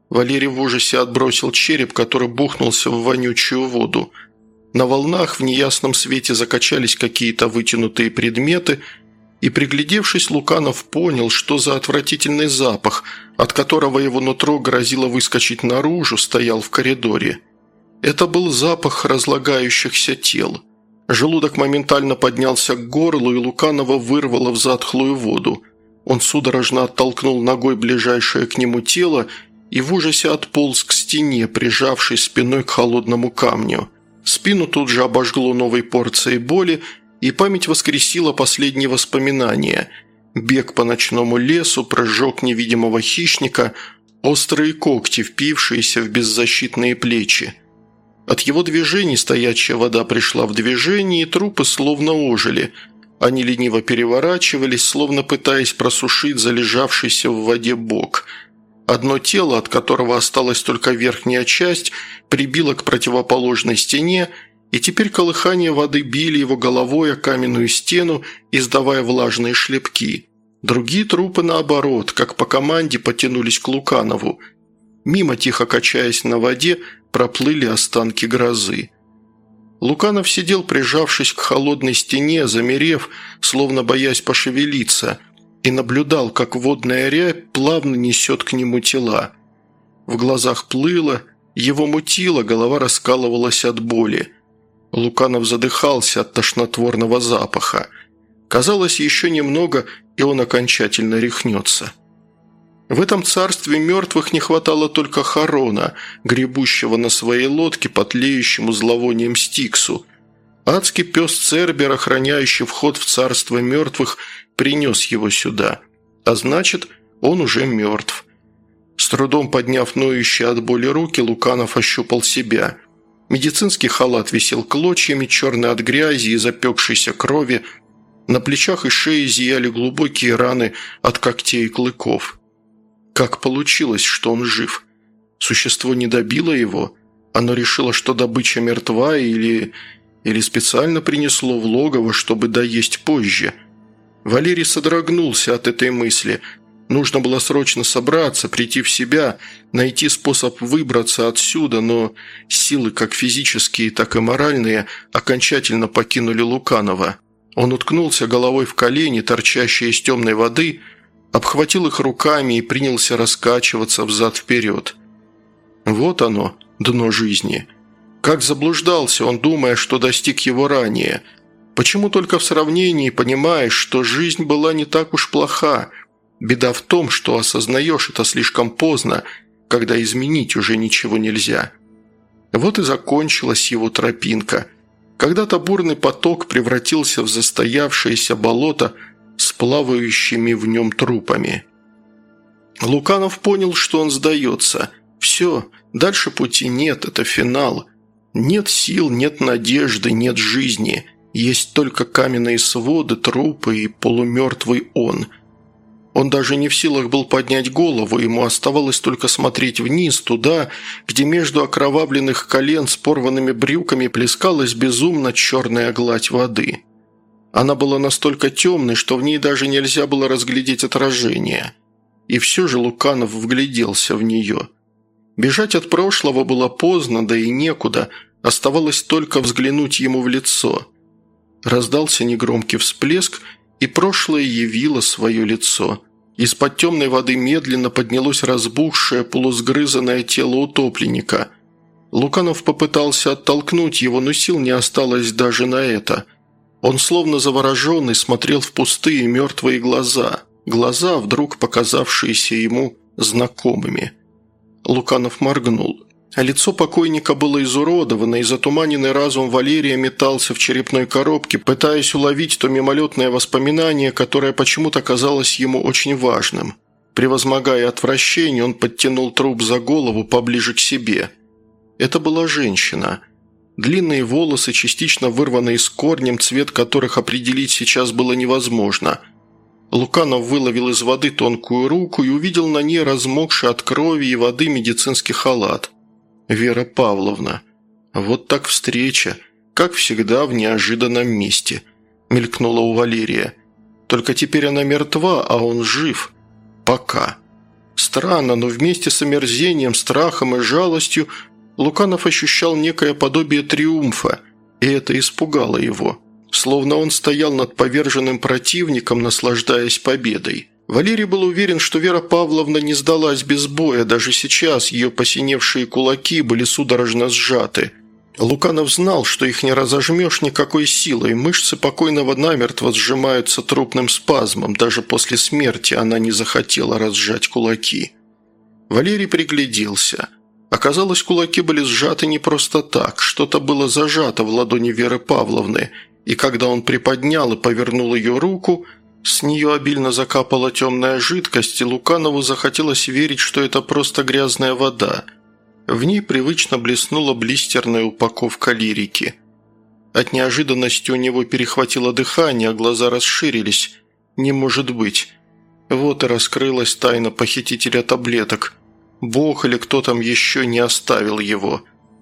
Валерий в ужасе отбросил череп, который бухнулся в вонючую воду. На волнах в неясном свете закачались какие-то вытянутые предметы, и, приглядевшись, Луканов понял, что за отвратительный запах, от которого его нутро грозило выскочить наружу, стоял в коридоре. Это был запах разлагающихся тел. Желудок моментально поднялся к горлу, и Луканова вырвало в затхлую воду. Он судорожно оттолкнул ногой ближайшее к нему тело и в ужасе отполз к стене, прижавшись спиной к холодному камню. Спину тут же обожгло новой порцией боли, и память воскресила последние воспоминания. Бег по ночному лесу, прыжок невидимого хищника, острые когти, впившиеся в беззащитные плечи. От его движений стоячая вода пришла в движение, и трупы словно ожили. Они лениво переворачивались, словно пытаясь просушить залежавшийся в воде бок. Одно тело, от которого осталась только верхняя часть, прибило к противоположной стене, и теперь колыхания воды били его головой о каменную стену, издавая влажные шлепки. Другие трупы, наоборот, как по команде, потянулись к Луканову. Мимо, тихо качаясь на воде, проплыли останки грозы. Луканов сидел, прижавшись к холодной стене, замерев, словно боясь пошевелиться, и наблюдал, как водная рябь плавно несет к нему тела. В глазах плыло, его мутило, голова раскалывалась от боли. Луканов задыхался от тошнотворного запаха. Казалось, еще немного, и он окончательно рехнется. В этом царстве мертвых не хватало только Харона, гребущего на своей лодке по тлеющему зловонием Стиксу. Адский пес Цербер, охраняющий вход в царство мертвых, принес его сюда. А значит, он уже мертв. С трудом подняв ноющие от боли руки, Луканов ощупал себя. Медицинский халат висел клочьями, черный от грязи и запекшейся крови. На плечах и шее зияли глубокие раны от когтей и клыков. Как получилось, что он жив? Существо не добило его? Оно решило, что добыча мертва или специально принесло в логово, чтобы доесть позже? Валерий содрогнулся от этой мысли. Нужно было срочно собраться, прийти в себя, найти способ выбраться отсюда, но силы, как физические, так и моральные, окончательно покинули Луканова. Он уткнулся головой в колени, торчащие из темной воды, обхватил их руками и принялся раскачиваться взад-вперед. Вот оно, дно жизни. Как заблуждался он, думая, что достиг его ранее. Почему только в сравнении понимаешь, что жизнь была не так уж плоха? Беда в том, что осознаешь это слишком поздно, когда изменить уже ничего нельзя. Вот и закончилась его тропинка. Когда-то бурный поток превратился в застоявшееся болото с плавающими в нем трупами. Луканов понял, что он сдается. Все, дальше пути нет, это финал. Нет сил, нет надежды, нет жизни. Есть только каменные своды, трупы и полумертвый он. Он даже не в силах был поднять голову, ему оставалось только смотреть вниз, туда, где между окровавленных колен с порванными брюками плескалась безумно черная гладь воды. Она была настолько темной, что в ней даже нельзя было разглядеть отражение. И все же Луканов вгляделся в нее. Бежать от прошлого было поздно, да и некуда, оставалось только взглянуть ему в лицо. Раздался негромкий всплеск, и прошлое явило свое лицо. Из-под темной воды медленно поднялось разбухшее, полусгрызанное тело утопленника. Луканов попытался оттолкнуть его, но сил не осталось даже на это. Он, словно завороженный, смотрел в пустые мертвые глаза. Глаза, вдруг показавшиеся ему знакомыми. Луканов моргнул. Лицо покойника было изуродовано, и затуманенный разум Валерия метался в черепной коробке, пытаясь уловить то мимолетное воспоминание, которое почему-то казалось ему очень важным. Превозмогая отвращение, он подтянул труп за голову поближе к себе. Это была женщина. Длинные волосы, частично вырванные с корнем, цвет которых определить сейчас было невозможно. Луканов выловил из воды тонкую руку и увидел на ней размокший от крови и воды медицинский халат. Вера Павловна. Вот так встреча, как всегда в неожиданном месте, мелькнула у Валерия. Только теперь она мертва, а он жив. Пока. Странно, но вместе с омерзением, страхом и жалостью Луканов ощущал некое подобие триумфа, и это испугало его. Словно он стоял над поверженным противником, наслаждаясь победой. Валерий был уверен, что Вера Павловна не сдалась без боя, даже сейчас ее посиневшие кулаки были судорожно сжаты. Луканов знал, что их не разожмешь никакой силой, мышцы покойного намертво сжимаются трупным спазмом, даже после смерти она не захотела разжать кулаки. Валерий пригляделся. Оказалось, кулаки были сжаты не просто так, что-то было зажато в ладони Веры Павловны, и когда он приподнял и повернул ее руку, с нее обильно закапала темная жидкость, и Луканову захотелось верить, что это просто грязная вода. В ней привычно блеснула блистерная упаковка лирики. От неожиданности у него перехватило дыхание, а глаза расширились. «Не может быть!» Вот и раскрылась тайна похитителя таблеток. Бог или кто там еще не оставил его.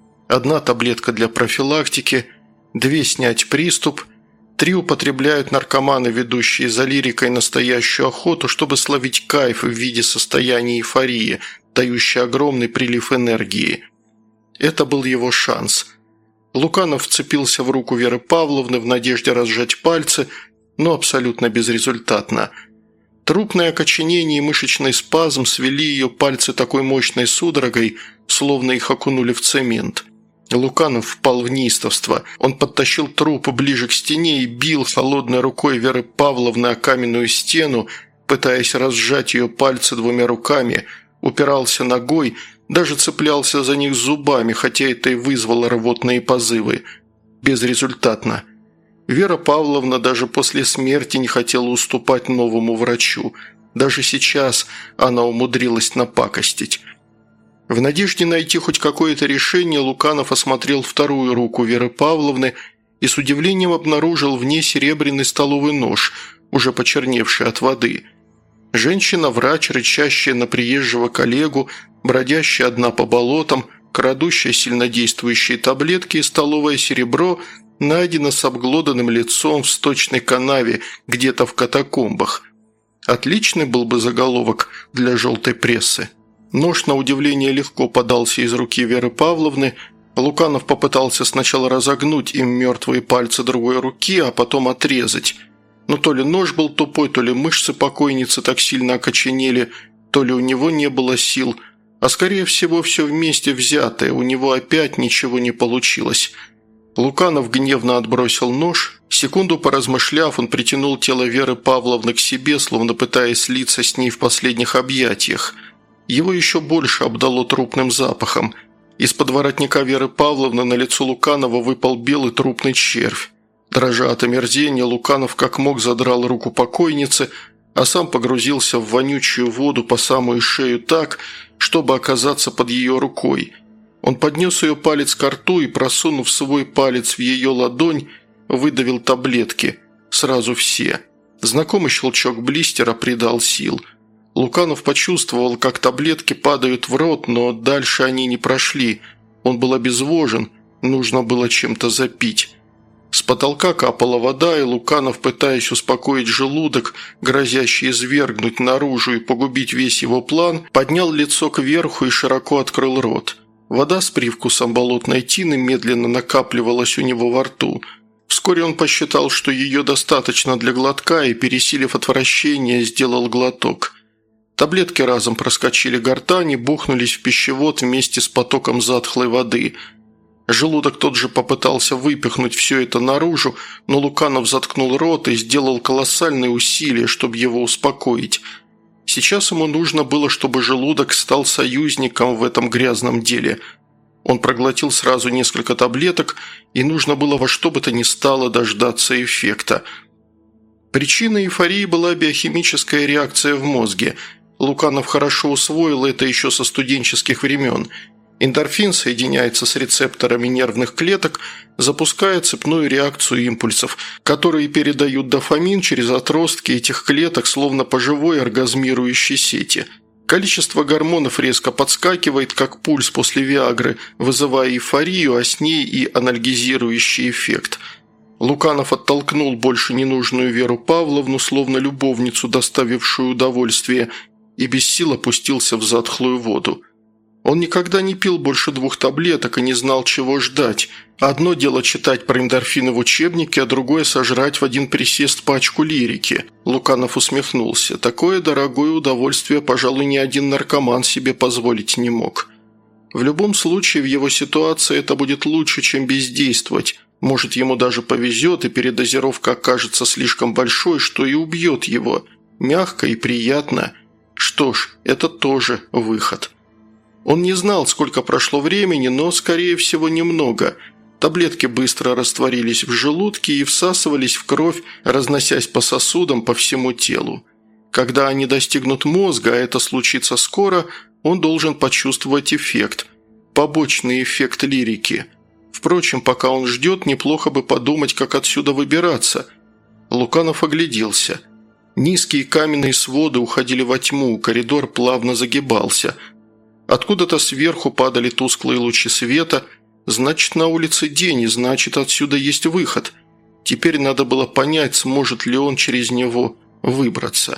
1 таблетка для профилактики, 2 снять приступ, 3 употребляют наркоманы, ведущие за лирикой настоящую охоту, чтобы словить кайф в виде состояния эйфории, дающий огромный прилив энергии. Это был его шанс. Луканов вцепился в руку Веры Павловны в надежде разжать пальцы, но абсолютно безрезультатно. Трупное окоченение и мышечный спазм свели ее пальцы такой мощной судорогой, словно их окунули в цемент. Луканов впал в неистовство. Он подтащил труп ближе к стене и бил холодной рукой Веры Павловны о каменную стену, пытаясь разжать ее пальцы 2 руками, упирался ногой, даже цеплялся за них зубами, хотя это и вызвало рвотные позывы. Безрезультатно. Вера Павловна даже после смерти не хотела уступать новому врачу. Даже сейчас она умудрилась напакостить. В надежде найти хоть какое-то решение Луканов осмотрел 2-ю руку Веры Павловны и с удивлением обнаружил в ней серебряный столовый нож, уже почерневший от воды. Женщина-врач, рычащая на приезжего коллегу, бродящая одна по болотам, крадущая сильнодействующие таблетки и столовое серебро найдено с обглоданным лицом в сточной канаве где-то в катакомбах. Отличный был бы заголовок для желтой прессы. Нож, на удивление, легко подался из руки Веры Павловны. Луканов попытался сначала разогнуть им мертвые пальцы другой руки, а потом отрезать. Но то ли нож был тупой, то ли мышцы покойницы так сильно окоченели, то ли у него не было сил, а скорее всего все вместе взятое, у него опять ничего не получилось. Луканов гневно отбросил нож. Секунду поразмышляв, он притянул тело Веры Павловны к себе, словно пытаясь слиться с ней в последних объятиях. Его еще больше обдало трупным запахом. Из-под воротника Веры Павловны на лицо Луканова выпал белый трупный червь. Дрожа от омерзения, Луканов как мог задрал руку покойницы, а сам погрузился в вонючую воду по самую шею так, чтобы оказаться под ее рукой. Он поднес ее палец ко рту и, просунув свой палец в ее ладонь, выдавил таблетки. Сразу все. Знакомый щелчок блистера придал сил. Луканов почувствовал, как таблетки падают в рот, но дальше они не прошли. Он был обезвожен, нужно было чем-то запить. С потолка капала вода, и Луканов, пытаясь успокоить желудок, грозящий извергнуть наружу и погубить весь его план, поднял лицо кверху и широко открыл рот. Вода с привкусом болотной тины медленно накапливалась у него во рту. Вскоре он посчитал, что ее достаточно для глотка, и, пересилив отвращение, сделал глоток. Таблетки разом проскочили гортань и бухнулись в пищевод вместе с потоком затхлой воды. Желудок тот же попытался выпихнуть все это наружу, но Луканов заткнул рот и сделал колоссальные усилия, чтобы его успокоить. Сейчас ему нужно было, чтобы желудок стал союзником в этом грязном деле. Он проглотил сразу несколько таблеток, и нужно было во что бы то ни стало дождаться эффекта. Причиной эйфории была биохимическая реакция в мозге. Луканов хорошо усвоил это еще со студенческих времен. Эндорфин соединяется с рецепторами нервных клеток, запуская цепную реакцию импульсов, которые передают дофамин через отростки этих клеток, словно по живой оргазмирующей сети. Количество гормонов резко подскакивает, как пульс после Виагры, вызывая эйфорию, а с ней и анальгезирующий эффект. Луканов оттолкнул больше ненужную Веру Павловну, словно любовницу, доставившую удовольствие, и без сил опустился в затхлую воду. Он никогда не пил больше 2 таблеток и не знал, чего ждать. Одно дело читать про эндорфины в учебнике, а другое – сожрать в один присест пачку лирики. Луканов усмехнулся. Такое дорогое удовольствие, пожалуй, ни один наркоман себе позволить не мог. В любом случае, в его ситуации это будет лучше, чем бездействовать. Может, ему даже повезет, и передозировка окажется слишком большой, что и убьет его. Мягко и приятно. Что ж, это тоже выход. Он не знал, сколько прошло времени, но, скорее всего, немного. Таблетки быстро растворились в желудке и всасывались в кровь, разносясь по сосудам по всему телу. Когда они достигнут мозга, а это случится скоро, он должен почувствовать эффект. Побочный эффект лирики. Впрочем, пока он ждет, неплохо бы подумать, как отсюда выбираться. Луканов огляделся. Низкие каменные своды уходили во тьму, коридор плавно загибался – откуда-то сверху падали тусклые лучи света, значит, на улице день, и значит, отсюда есть выход. Теперь надо было понять, сможет ли он через него выбраться.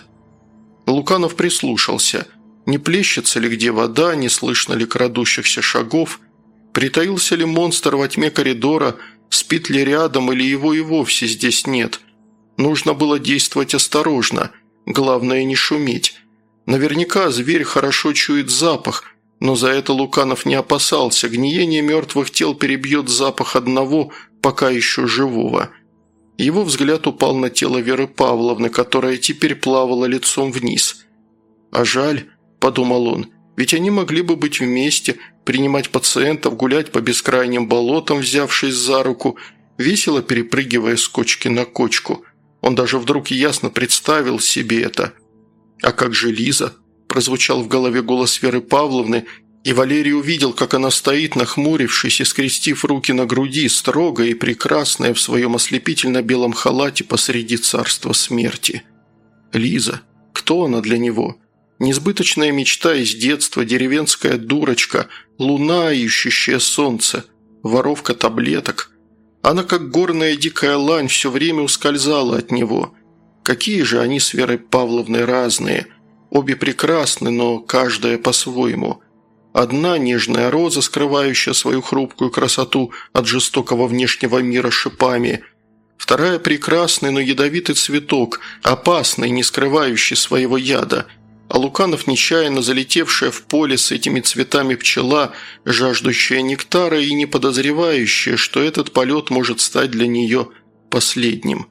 Луканов прислушался. Не плещется ли где вода, не слышно ли крадущихся шагов, притаился ли монстр во тьме коридора, спит ли рядом или его и вовсе здесь нет. Нужно было действовать осторожно, главное не шуметь. Наверняка зверь хорошо чует запах, но за это Луканов не опасался, гниение мертвых тел перебьет запах одного, пока еще живого. Его взгляд упал на тело Веры Павловны, которая теперь плавала лицом вниз. «А жаль», – подумал он, – «ведь они могли бы быть вместе, принимать пациентов, гулять по бескрайним болотам, взявшись за руку, весело перепрыгивая с кочки на кочку. Он даже вдруг ясно представил себе это. «А как же Лиза?» – прозвучал в голове голос Веры Павловны, и Валерий увидел, как она стоит, нахмурившись и скрестив руки на груди, строгая и прекрасная в своем ослепительно-белом халате посреди царства смерти. Лиза. Кто она для него? Несбыточная мечта из детства, деревенская дурочка, луна, ищущая солнце, воровка таблеток. Она, как горная дикая лань, все время ускользала от него. Какие же они с Верой Павловной разные. Обе прекрасны, но каждая по-своему. Одна нежная роза, скрывающая свою хрупкую красоту от жестокого внешнего мира шипами. Вторая прекрасный, но ядовитый цветок, опасный, не скрывающий своего яда. А Луканов, нечаянно залетевшая в поле с этими цветами пчела, жаждущая нектара и не подозревающая, что этот полет может стать для нее последним.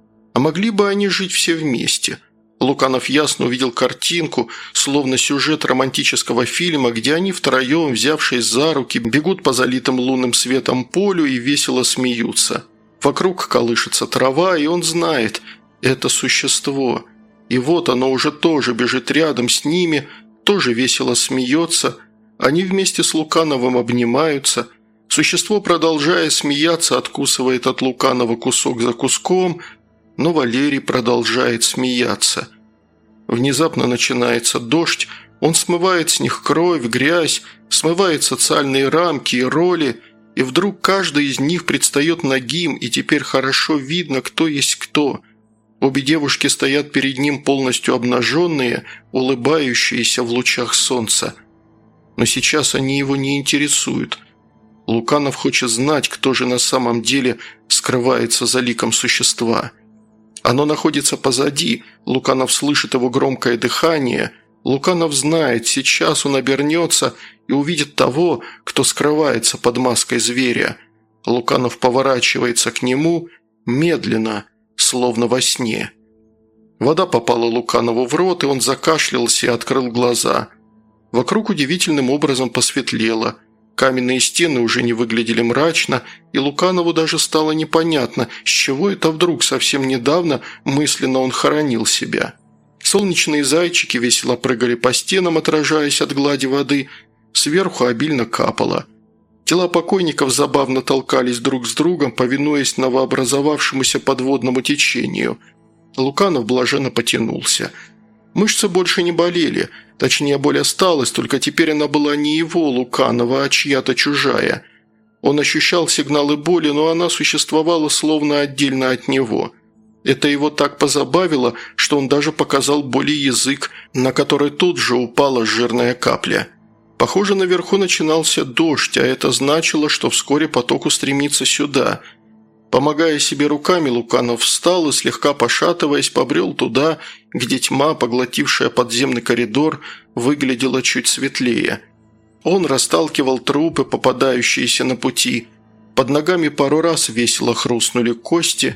А могли бы они жить все вместе? Луканов ясно увидел картинку, словно сюжет романтического фильма, где они втроем, взявшись за руки, бегут по залитым лунным светом полю и весело смеются. Вокруг колышется трава, и он знает – это существо. И вот оно уже тоже бежит рядом с ними, тоже весело смеется. Они вместе с Лукановым обнимаются. Существо, продолжая смеяться, откусывает от Луканова кусок за куском, но Валерий продолжает смеяться. Внезапно начинается дождь, он смывает с них кровь, грязь, смывает социальные рамки и роли, и вдруг каждый из них предстает нагим, и теперь хорошо видно, кто есть кто. Обе девушки стоят перед ним полностью обнаженные, улыбающиеся в лучах солнца. Но сейчас они его не интересуют. Луканов хочет знать, кто же на самом деле скрывается за ликом существа. Оно находится позади, Луканов слышит его громкое дыхание. Луканов знает, сейчас он обернется и увидит того, кто скрывается под маской зверя. Луканов поворачивается к нему медленно, словно во сне. Вода попала Луканову в рот, и он закашлялся и открыл глаза. Вокруг удивительным образом посветлело. Каменные стены уже не выглядели мрачно, и Луканову даже стало непонятно, с чего это вдруг совсем недавно мысленно он хоронил себя. Солнечные зайчики весело прыгали по стенам, отражаясь от глади воды, сверху обильно капало. Тела покойников забавно толкались друг с другом, повинуясь новообразовавшемуся подводному течению. Луканов блаженно потянулся. Мышцы больше не болели, точнее, боль осталась, только теперь она была не его, Луканова, а чья-то чужая. Он ощущал сигналы боли, но она существовала словно отдельно от него. Это его так позабавило, что он даже показал Боли язык, на который тут же упала жирная капля. Похоже, наверху начинался дождь, а это значило, что вскоре поток устремится сюда. Помогая себе руками, Луканов встал и, слегка пошатываясь, побрел туда, где тьма, поглотившая подземный коридор, выглядела чуть светлее. Он расталкивал трупы, попадающиеся на пути. Под ногами пару раз весело хрустнули кости.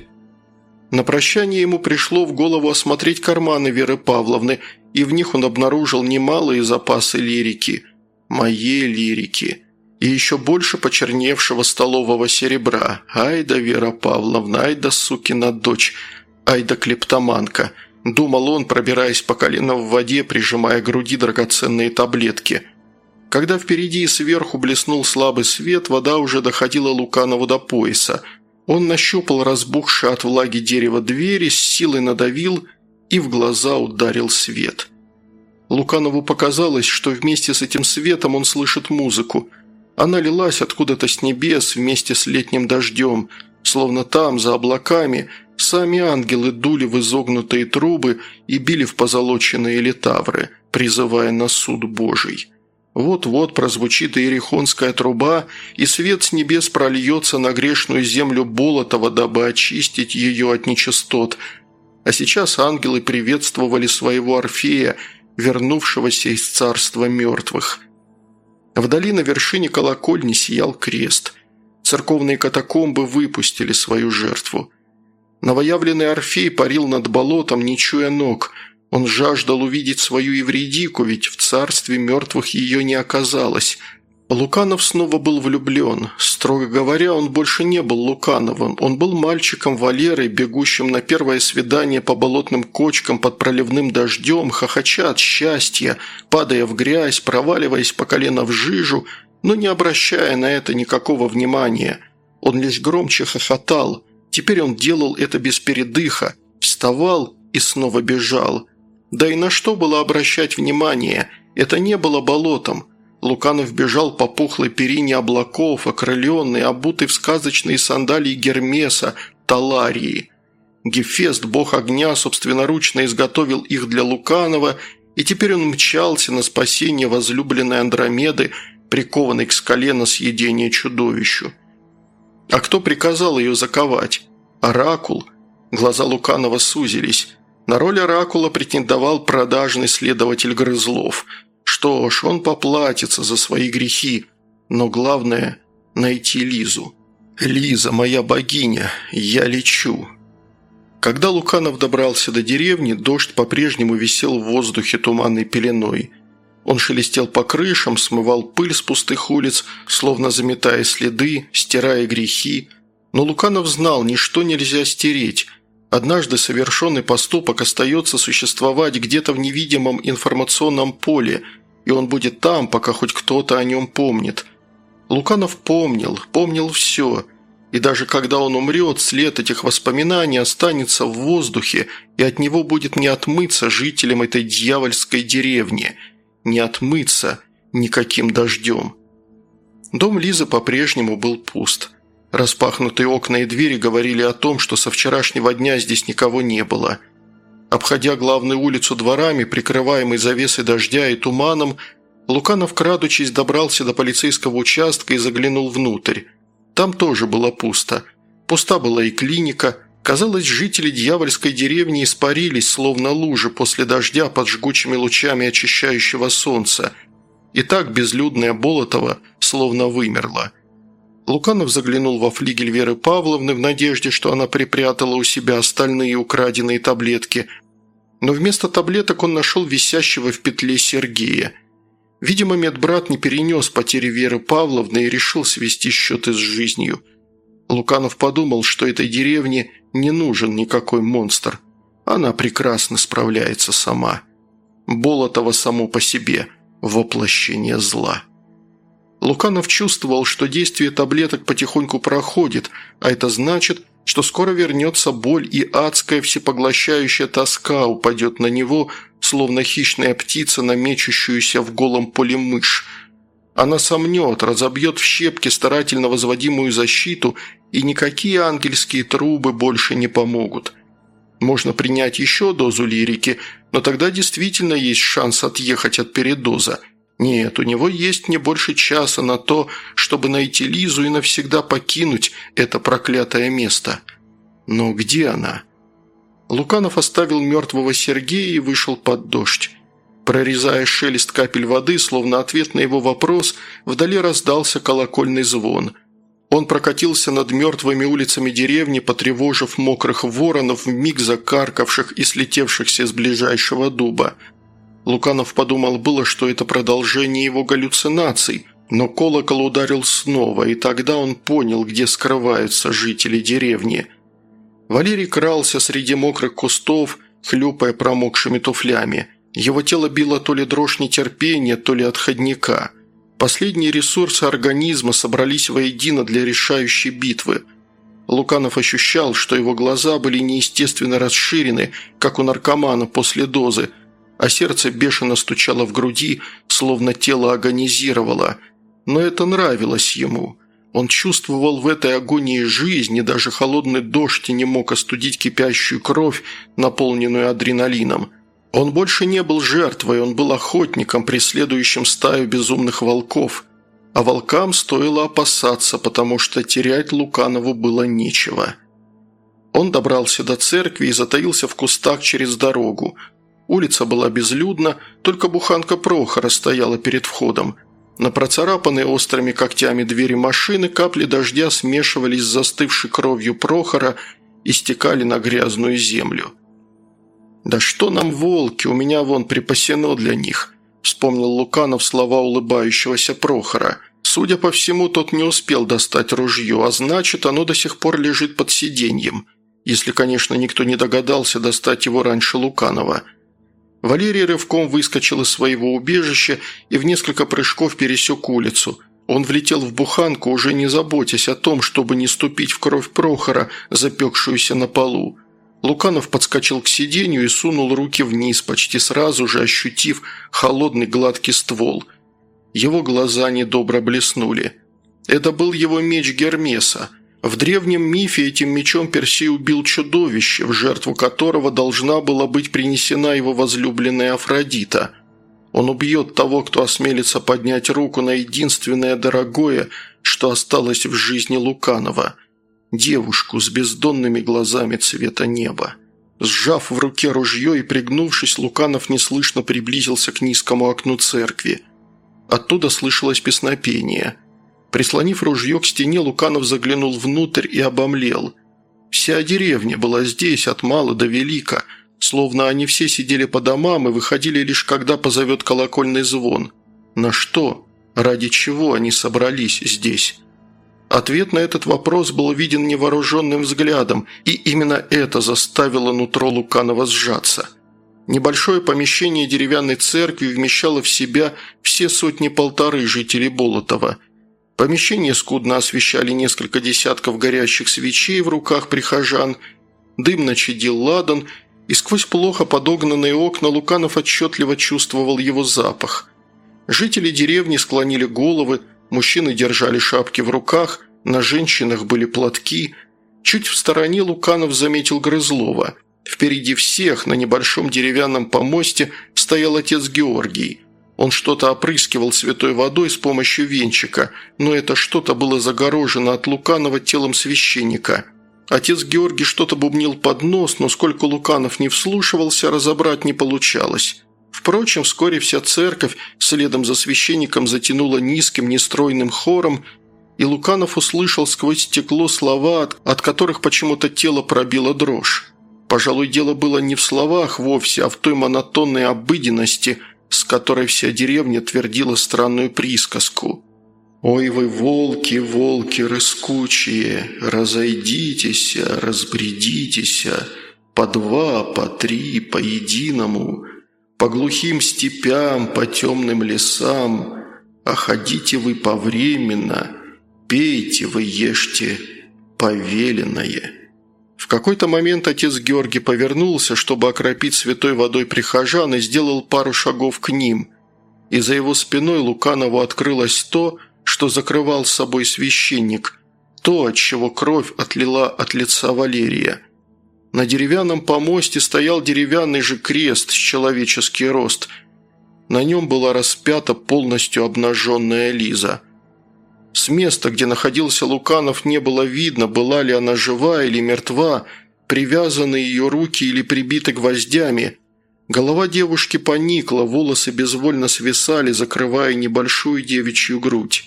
На прощание ему пришло в голову осмотреть карманы Веры Павловны, и в них он обнаружил немалые запасы лирики. Моей лирики. И еще больше почерневшего столового серебра. Ай да Вера Павловна, ай да сукина дочь, ай да клептоманка. Думал он, пробираясь по колено в воде, прижимая к груди драгоценные таблетки. Когда впереди и сверху блеснул слабый свет, вода уже доходила Луканову до пояса. Он нащупал разбухшее от влаги дерево двери, с силой надавил, и в глаза ударил свет. Луканову показалось, что вместе с этим светом он слышит музыку. Она лилась откуда-то с небес вместе с летним дождем, словно там, за облаками, сами ангелы дули в изогнутые трубы и били в позолоченные литавры, призывая на суд Божий. Вот-вот прозвучит иерихонская труба, и свет с небес прольется на грешную землю Болотова, дабы очистить ее от нечистот. А сейчас ангелы приветствовали своего Орфея, вернувшегося из царства мертвых. Вдали на вершине колокольни сиял крест. Церковные катакомбы выпустили свою жертву. Новоявленный Орфей парил над болотом, не чуя ног. Он жаждал увидеть свою Евредику, ведь в царстве мертвых ее не оказалось. Луканов снова был влюблен. Строго говоря, он больше не был Лукановым. Он был мальчиком Валерой, бегущим на первое свидание по болотным кочкам под проливным дождем, хохоча от счастья, падая в грязь, проваливаясь по колено в жижу, но не обращая на это никакого внимания. Он лишь громче хохотал. Теперь он делал это без передыха, вставал и снова бежал. Да и на что было обращать внимание? Это не было болотом. Луканов бежал по пухлой перине облаков, окрыленный, обутый в сказочные сандалии Гермеса, Таларии. Гефест, бог огня, собственноручно изготовил их для Луканова, и теперь он мчался на спасение возлюбленной Андромеды, прикованной к скале на съедение чудовищу. А кто приказал ее заковать? Оракул? Глаза Луканова сузились. На роль оракула претендовал продажный следователь Грызлов. Что ж, он поплатится за свои грехи, но главное – найти Лизу. «Лиза, моя богиня, я лечу». Когда Луканов добрался до деревни, дождь по-прежнему висел в воздухе туманной пеленой. Он шелестел по крышам, смывал пыль с пустых улиц, словно заметая следы, стирая грехи. Но Луканов знал, ничто нельзя стереть. Однажды совершенный поступок остается существовать где-то в невидимом информационном поле, и он будет там, пока хоть кто-то о нем помнит. Луканов помнил все, и даже когда он умрет, след этих воспоминаний останется в воздухе, и от него будет не отмыться жителям этой дьявольской деревни, не отмыться никаким дождем. Дом Лизы по-прежнему был пуст. Распахнутые окна и двери говорили о том, что со вчерашнего дня здесь никого не было. Обходя главную улицу дворами, прикрываемой завесой дождя и туманом, Луканов, крадучись, добрался до полицейского участка и заглянул внутрь. Там тоже было пусто. Пуста была и клиника. Казалось, жители дьявольской деревни испарились, словно лужи после дождя под жгучими лучами очищающего солнца. И так безлюдное Болотово словно вымерло. Луканов заглянул во флигель Веры Павловны в надежде, что она припрятала у себя остальные украденные таблетки. Но вместо таблеток он нашел висящего в петле Сергея. Видимо, медбрат не перенес потери Веры Павловны и решил свести счеты с жизнью. Луканов подумал, что этой деревне не нужен никакой монстр. Она прекрасно справляется сама. Болотово само по себе – воплощение зла. Луканов чувствовал, что действие таблеток потихоньку проходит, а это значит, что скоро вернется боль и адская всепоглощающая тоска упадет на него, словно хищная птица, намечущуюся в голом поле мышь. Она сомнет, разобьет в щепки старательно возводимую защиту, и никакие ангельские трубы больше не помогут. Можно принять еще дозу лирики, но тогда действительно есть шанс отъехать от передоза. Нет, у него есть не больше часа на то, чтобы найти Лизу и навсегда покинуть это проклятое место. Но где она? Луканов оставил мертвого Сергея и вышел под дождь. Прорезая шелест капель воды, словно ответ на его вопрос, вдали раздался колокольный звон. Он прокатился над мертвыми улицами деревни, потревожив мокрых воронов, вмиг закаркавших и слетевшихся с ближайшего дуба. Луканов подумал было, что это продолжение его галлюцинаций, но колокол ударил снова, и тогда он понял, где скрываются жители деревни. Валерий крался среди мокрых кустов, хлюпая промокшими туфлями. Его тело било то ли дрожь нетерпения, то ли отходняка. Последние ресурсы организма собрались воедино для решающей битвы. Луканов ощущал, что его глаза были неестественно расширены, как у наркомана после дозы, а сердце бешено стучало в груди, словно тело агонизировало. Но это нравилось ему. Он чувствовал в этой агонии жизнь, и даже холодный дождь не мог остудить кипящую кровь, наполненную адреналином. Он больше не был жертвой, он был охотником, преследующим стаю безумных волков. А волкам стоило опасаться, потому что терять Луканову было нечего. Он добрался до церкви и затаился в кустах через дорогу. Улица была безлюдна, только буханка Прохора стояла перед входом. На процарапанной острыми когтями двери машины капли дождя смешивались с застывшей кровью Прохора и стекали на грязную землю. «Да что нам волки, у меня вон припасено для них», – вспомнил Луканов слова улыбающегося Прохора. Судя по всему, тот не успел достать ружье, а значит, оно до сих пор лежит под сиденьем, если, конечно, никто не догадался достать его раньше Луканова. Валерий рывком выскочил из своего убежища и в несколько прыжков пересек улицу. Он влетел в буханку, уже не заботясь о том, чтобы не ступить в кровь Прохора, запекшуюся на полу. Луканов подскочил к сиденью и сунул руки вниз, почти сразу же ощутив холодный гладкий ствол. Его глаза недобро блеснули. Это был его меч Гермеса. В древнем мифе этим мечом Персей убил чудовище, в жертву которого должна была быть принесена его возлюбленная Афродита. Он убьет того, кто осмелится поднять руку на единственное дорогое, что осталось в жизни Луканова – девушку с бездонными глазами цвета неба. Сжав в руке ружье и пригнувшись, Луканов неслышно приблизился к низкому окну церкви. Оттуда слышалось песнопение. Прислонив ружье к стене, Луканов заглянул внутрь и обомлел. Вся деревня была здесь, от мала до велика, словно они все сидели по домам и выходили лишь когда позовет колокольный звон. На что? Ради чего они собрались здесь? Ответ на этот вопрос был виден невооруженным взглядом, и именно это заставило нутро Луканова сжаться. Небольшое помещение деревянной церкви вмещало в себя все сотни-полторы жителей Болотова. Помещение скудно освещали несколько десятков горящих свечей в руках прихожан, дымно чадил ладан, и сквозь плохо подогнанные окна Луканов отчетливо чувствовал его запах. Жители деревни склонили головы, мужчины держали шапки в руках, на женщинах были платки. Чуть в стороне Луканов заметил Грызлова. Впереди всех на небольшом деревянном помосте стоял отец Георгий. Он что-то опрыскивал святой водой с помощью венчика, но это что-то было загорожено от Луканова телом священника. Отец Георгий что-то бубнил под нос, но сколько Луканов не вслушивался, разобрать не получалось. Впрочем, вскоре вся церковь следом за священником затянула низким нестройным хором, и Луканов услышал сквозь стекло слова, от которых почему-то тело пробило дрожь. Пожалуй, дело было не в словах вовсе, а в той монотонной обыденности, с которой вся деревня твердила странную присказку. «Ой вы, волки, волки рыскучие, разойдитесь, разбредитесь, по два, по три, по единому, по глухим степям, по темным лесам, а ходите вы повременно, пейте вы, ешьте повеленное». В какой-то момент отец Георгий повернулся, чтобы окропить святой водой прихожан, и сделал пару шагов к ним. И за его спиной Луканову открылось то, что закрывал с собой священник, то, от чего кровь отлила от лица Валерия. На деревянном помосте стоял деревянный же крест с человеческий рост. На нем была распята полностью обнаженная Лиза. С места, где находился Луканов, не было видно, была ли она жива или мертва, привязаны ее руки или прибиты гвоздями. Голова девушки поникла, волосы безвольно свисали, закрывая небольшую девичью грудь.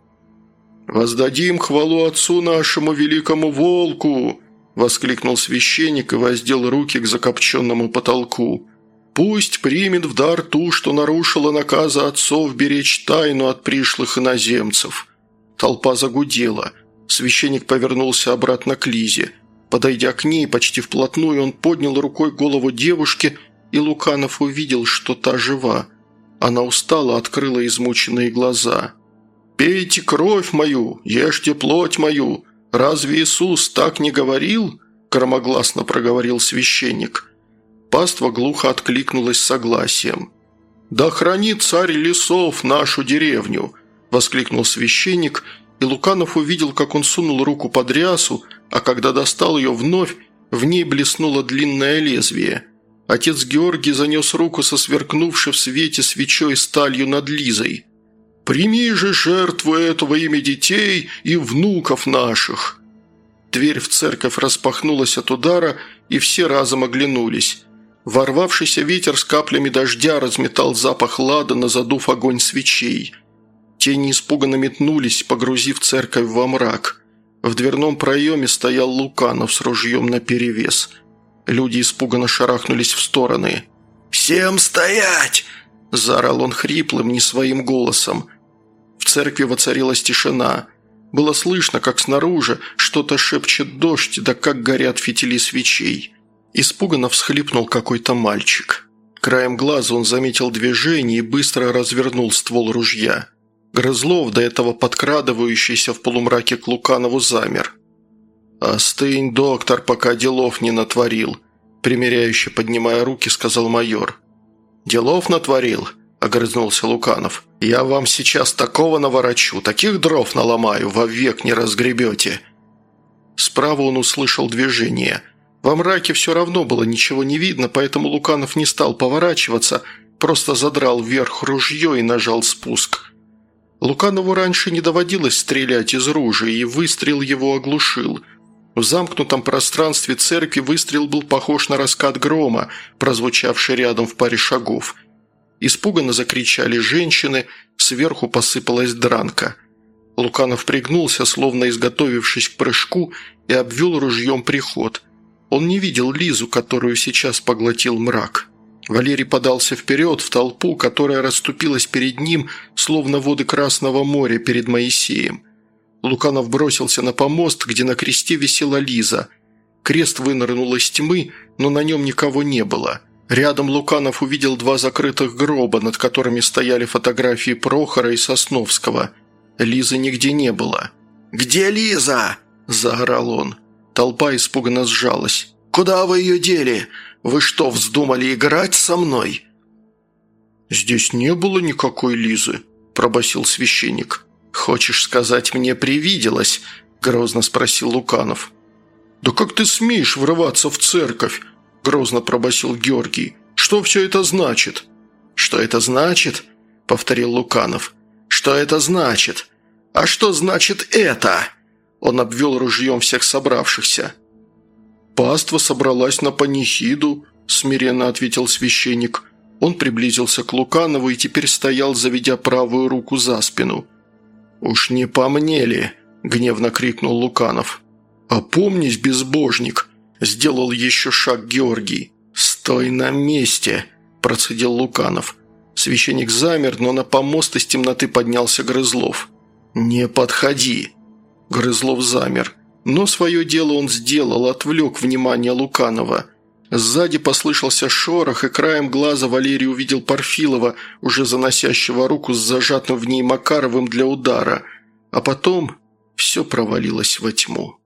«Воздадим хвалу Отцу нашему великому волку!» – воскликнул священник и воздел руки к закопченному потолку. «Пусть примет в дар ту, что нарушила наказы отцов беречь тайну от пришлых иноземцев». Толпа загудела. Священник повернулся обратно к Лизе. Подойдя к ней почти вплотную, он поднял рукой голову девушки, и Луканов увидел, что та жива. Она устало открыла измученные глаза. «Пейте кровь мою, ешьте плоть мою. Разве Иисус так не говорил?» – громогласно проговорил священник. Паства глухо откликнулась согласием. «Да хранит царь лесов нашу деревню!» – воскликнул священник, и Луканов увидел, как он сунул руку под рясу, а когда достал ее вновь, в ней блеснуло длинное лезвие. Отец Георгий занес руку со сверкнувшей в свете свечой сталью над Лизой. «Прими же жертву этого имя детей и внуков наших!» Дверь в церковь распахнулась от удара, и все разом оглянулись. Ворвавшийся ветер с каплями дождя разметал запах ладана, задув огонь свечей. Тени испуганно метнулись, погрузив церковь во мрак. В дверном проеме стоял Луканов с ружьем наперевес. Люди испуганно шарахнулись в стороны. «Всем стоять!» – заорал он хриплым, не своим голосом. В церкви воцарилась тишина. Было слышно, как снаружи что-то шепчет дождь, да как горят фитили свечей. Испуганно всхлипнул какой-то мальчик. Краем глаза он заметил движение и быстро развернул ствол ружья. Грызлов, до этого подкрадывающийся в полумраке к Луканову, замер. «Остынь, доктор, пока делов не натворил», – примиряюще поднимая руки, сказал майор. «Делов натворил?» – огрызнулся Луканов. «Я вам сейчас такого наворочу, таких дров наломаю, вовек не разгребете». Справа он услышал движение. Во мраке все равно было ничего не видно, поэтому Луканов не стал поворачиваться, просто задрал вверх ружье и нажал спуск. Луканову раньше не доводилось стрелять из ружья, и выстрел его оглушил. В замкнутом пространстве церкви выстрел был похож на раскат грома, прозвучавший рядом в паре шагов. Испуганно закричали женщины, сверху посыпалась дранка. Луканов пригнулся, словно изготовившись к прыжку, и обвел ружьем приход. Он не видел Лизу, которую сейчас поглотил мрак. Валерий подался вперед в толпу, которая расступилась перед ним, словно воды Красного моря перед Моисеем. Луканов бросился на помост, где на кресте висела Лиза. Крест вынырнул из тьмы, но на нем никого не было. Рядом Луканов увидел два закрытых гроба, над которыми стояли фотографии Прохора и Сосновского. Лизы нигде не было. «Где Лиза?» – заорал он. Толпа испуганно сжалась. «Куда вы ее дели? Вы что, вздумали играть со мной?» «Здесь не было никакой Лизы», – пробасил священник. «Хочешь сказать, мне привиделось?» – грозно спросил Луканов. «Да как ты смеешь врываться в церковь?» – грозно пробасил Георгий. «Что все это значит?» «Что это значит?» – повторил Луканов. «Что это значит? А что значит это?» Он обвел ружьем всех собравшихся. «Паства собралась на панихиду», – смиренно ответил священник. Он приблизился к Луканову и теперь стоял, заведя правую руку за спину. «Уж не по мне ли?» – гневно крикнул Луканов. «Опомнись, безбожник!» – сделал еще шаг Георгий. «Стой на месте!» – процедил Луканов. Священник замер, но на помост из темноты поднялся Грызлов. «Не подходи!» Грызлов замер. Но свое дело он сделал, отвлек внимание Луканова. Сзади послышался шорох, и краем глаза Валерий увидел Парфилова, уже заносящего руку с зажатым в ней Макаровым для удара. А потом все провалилось во тьму.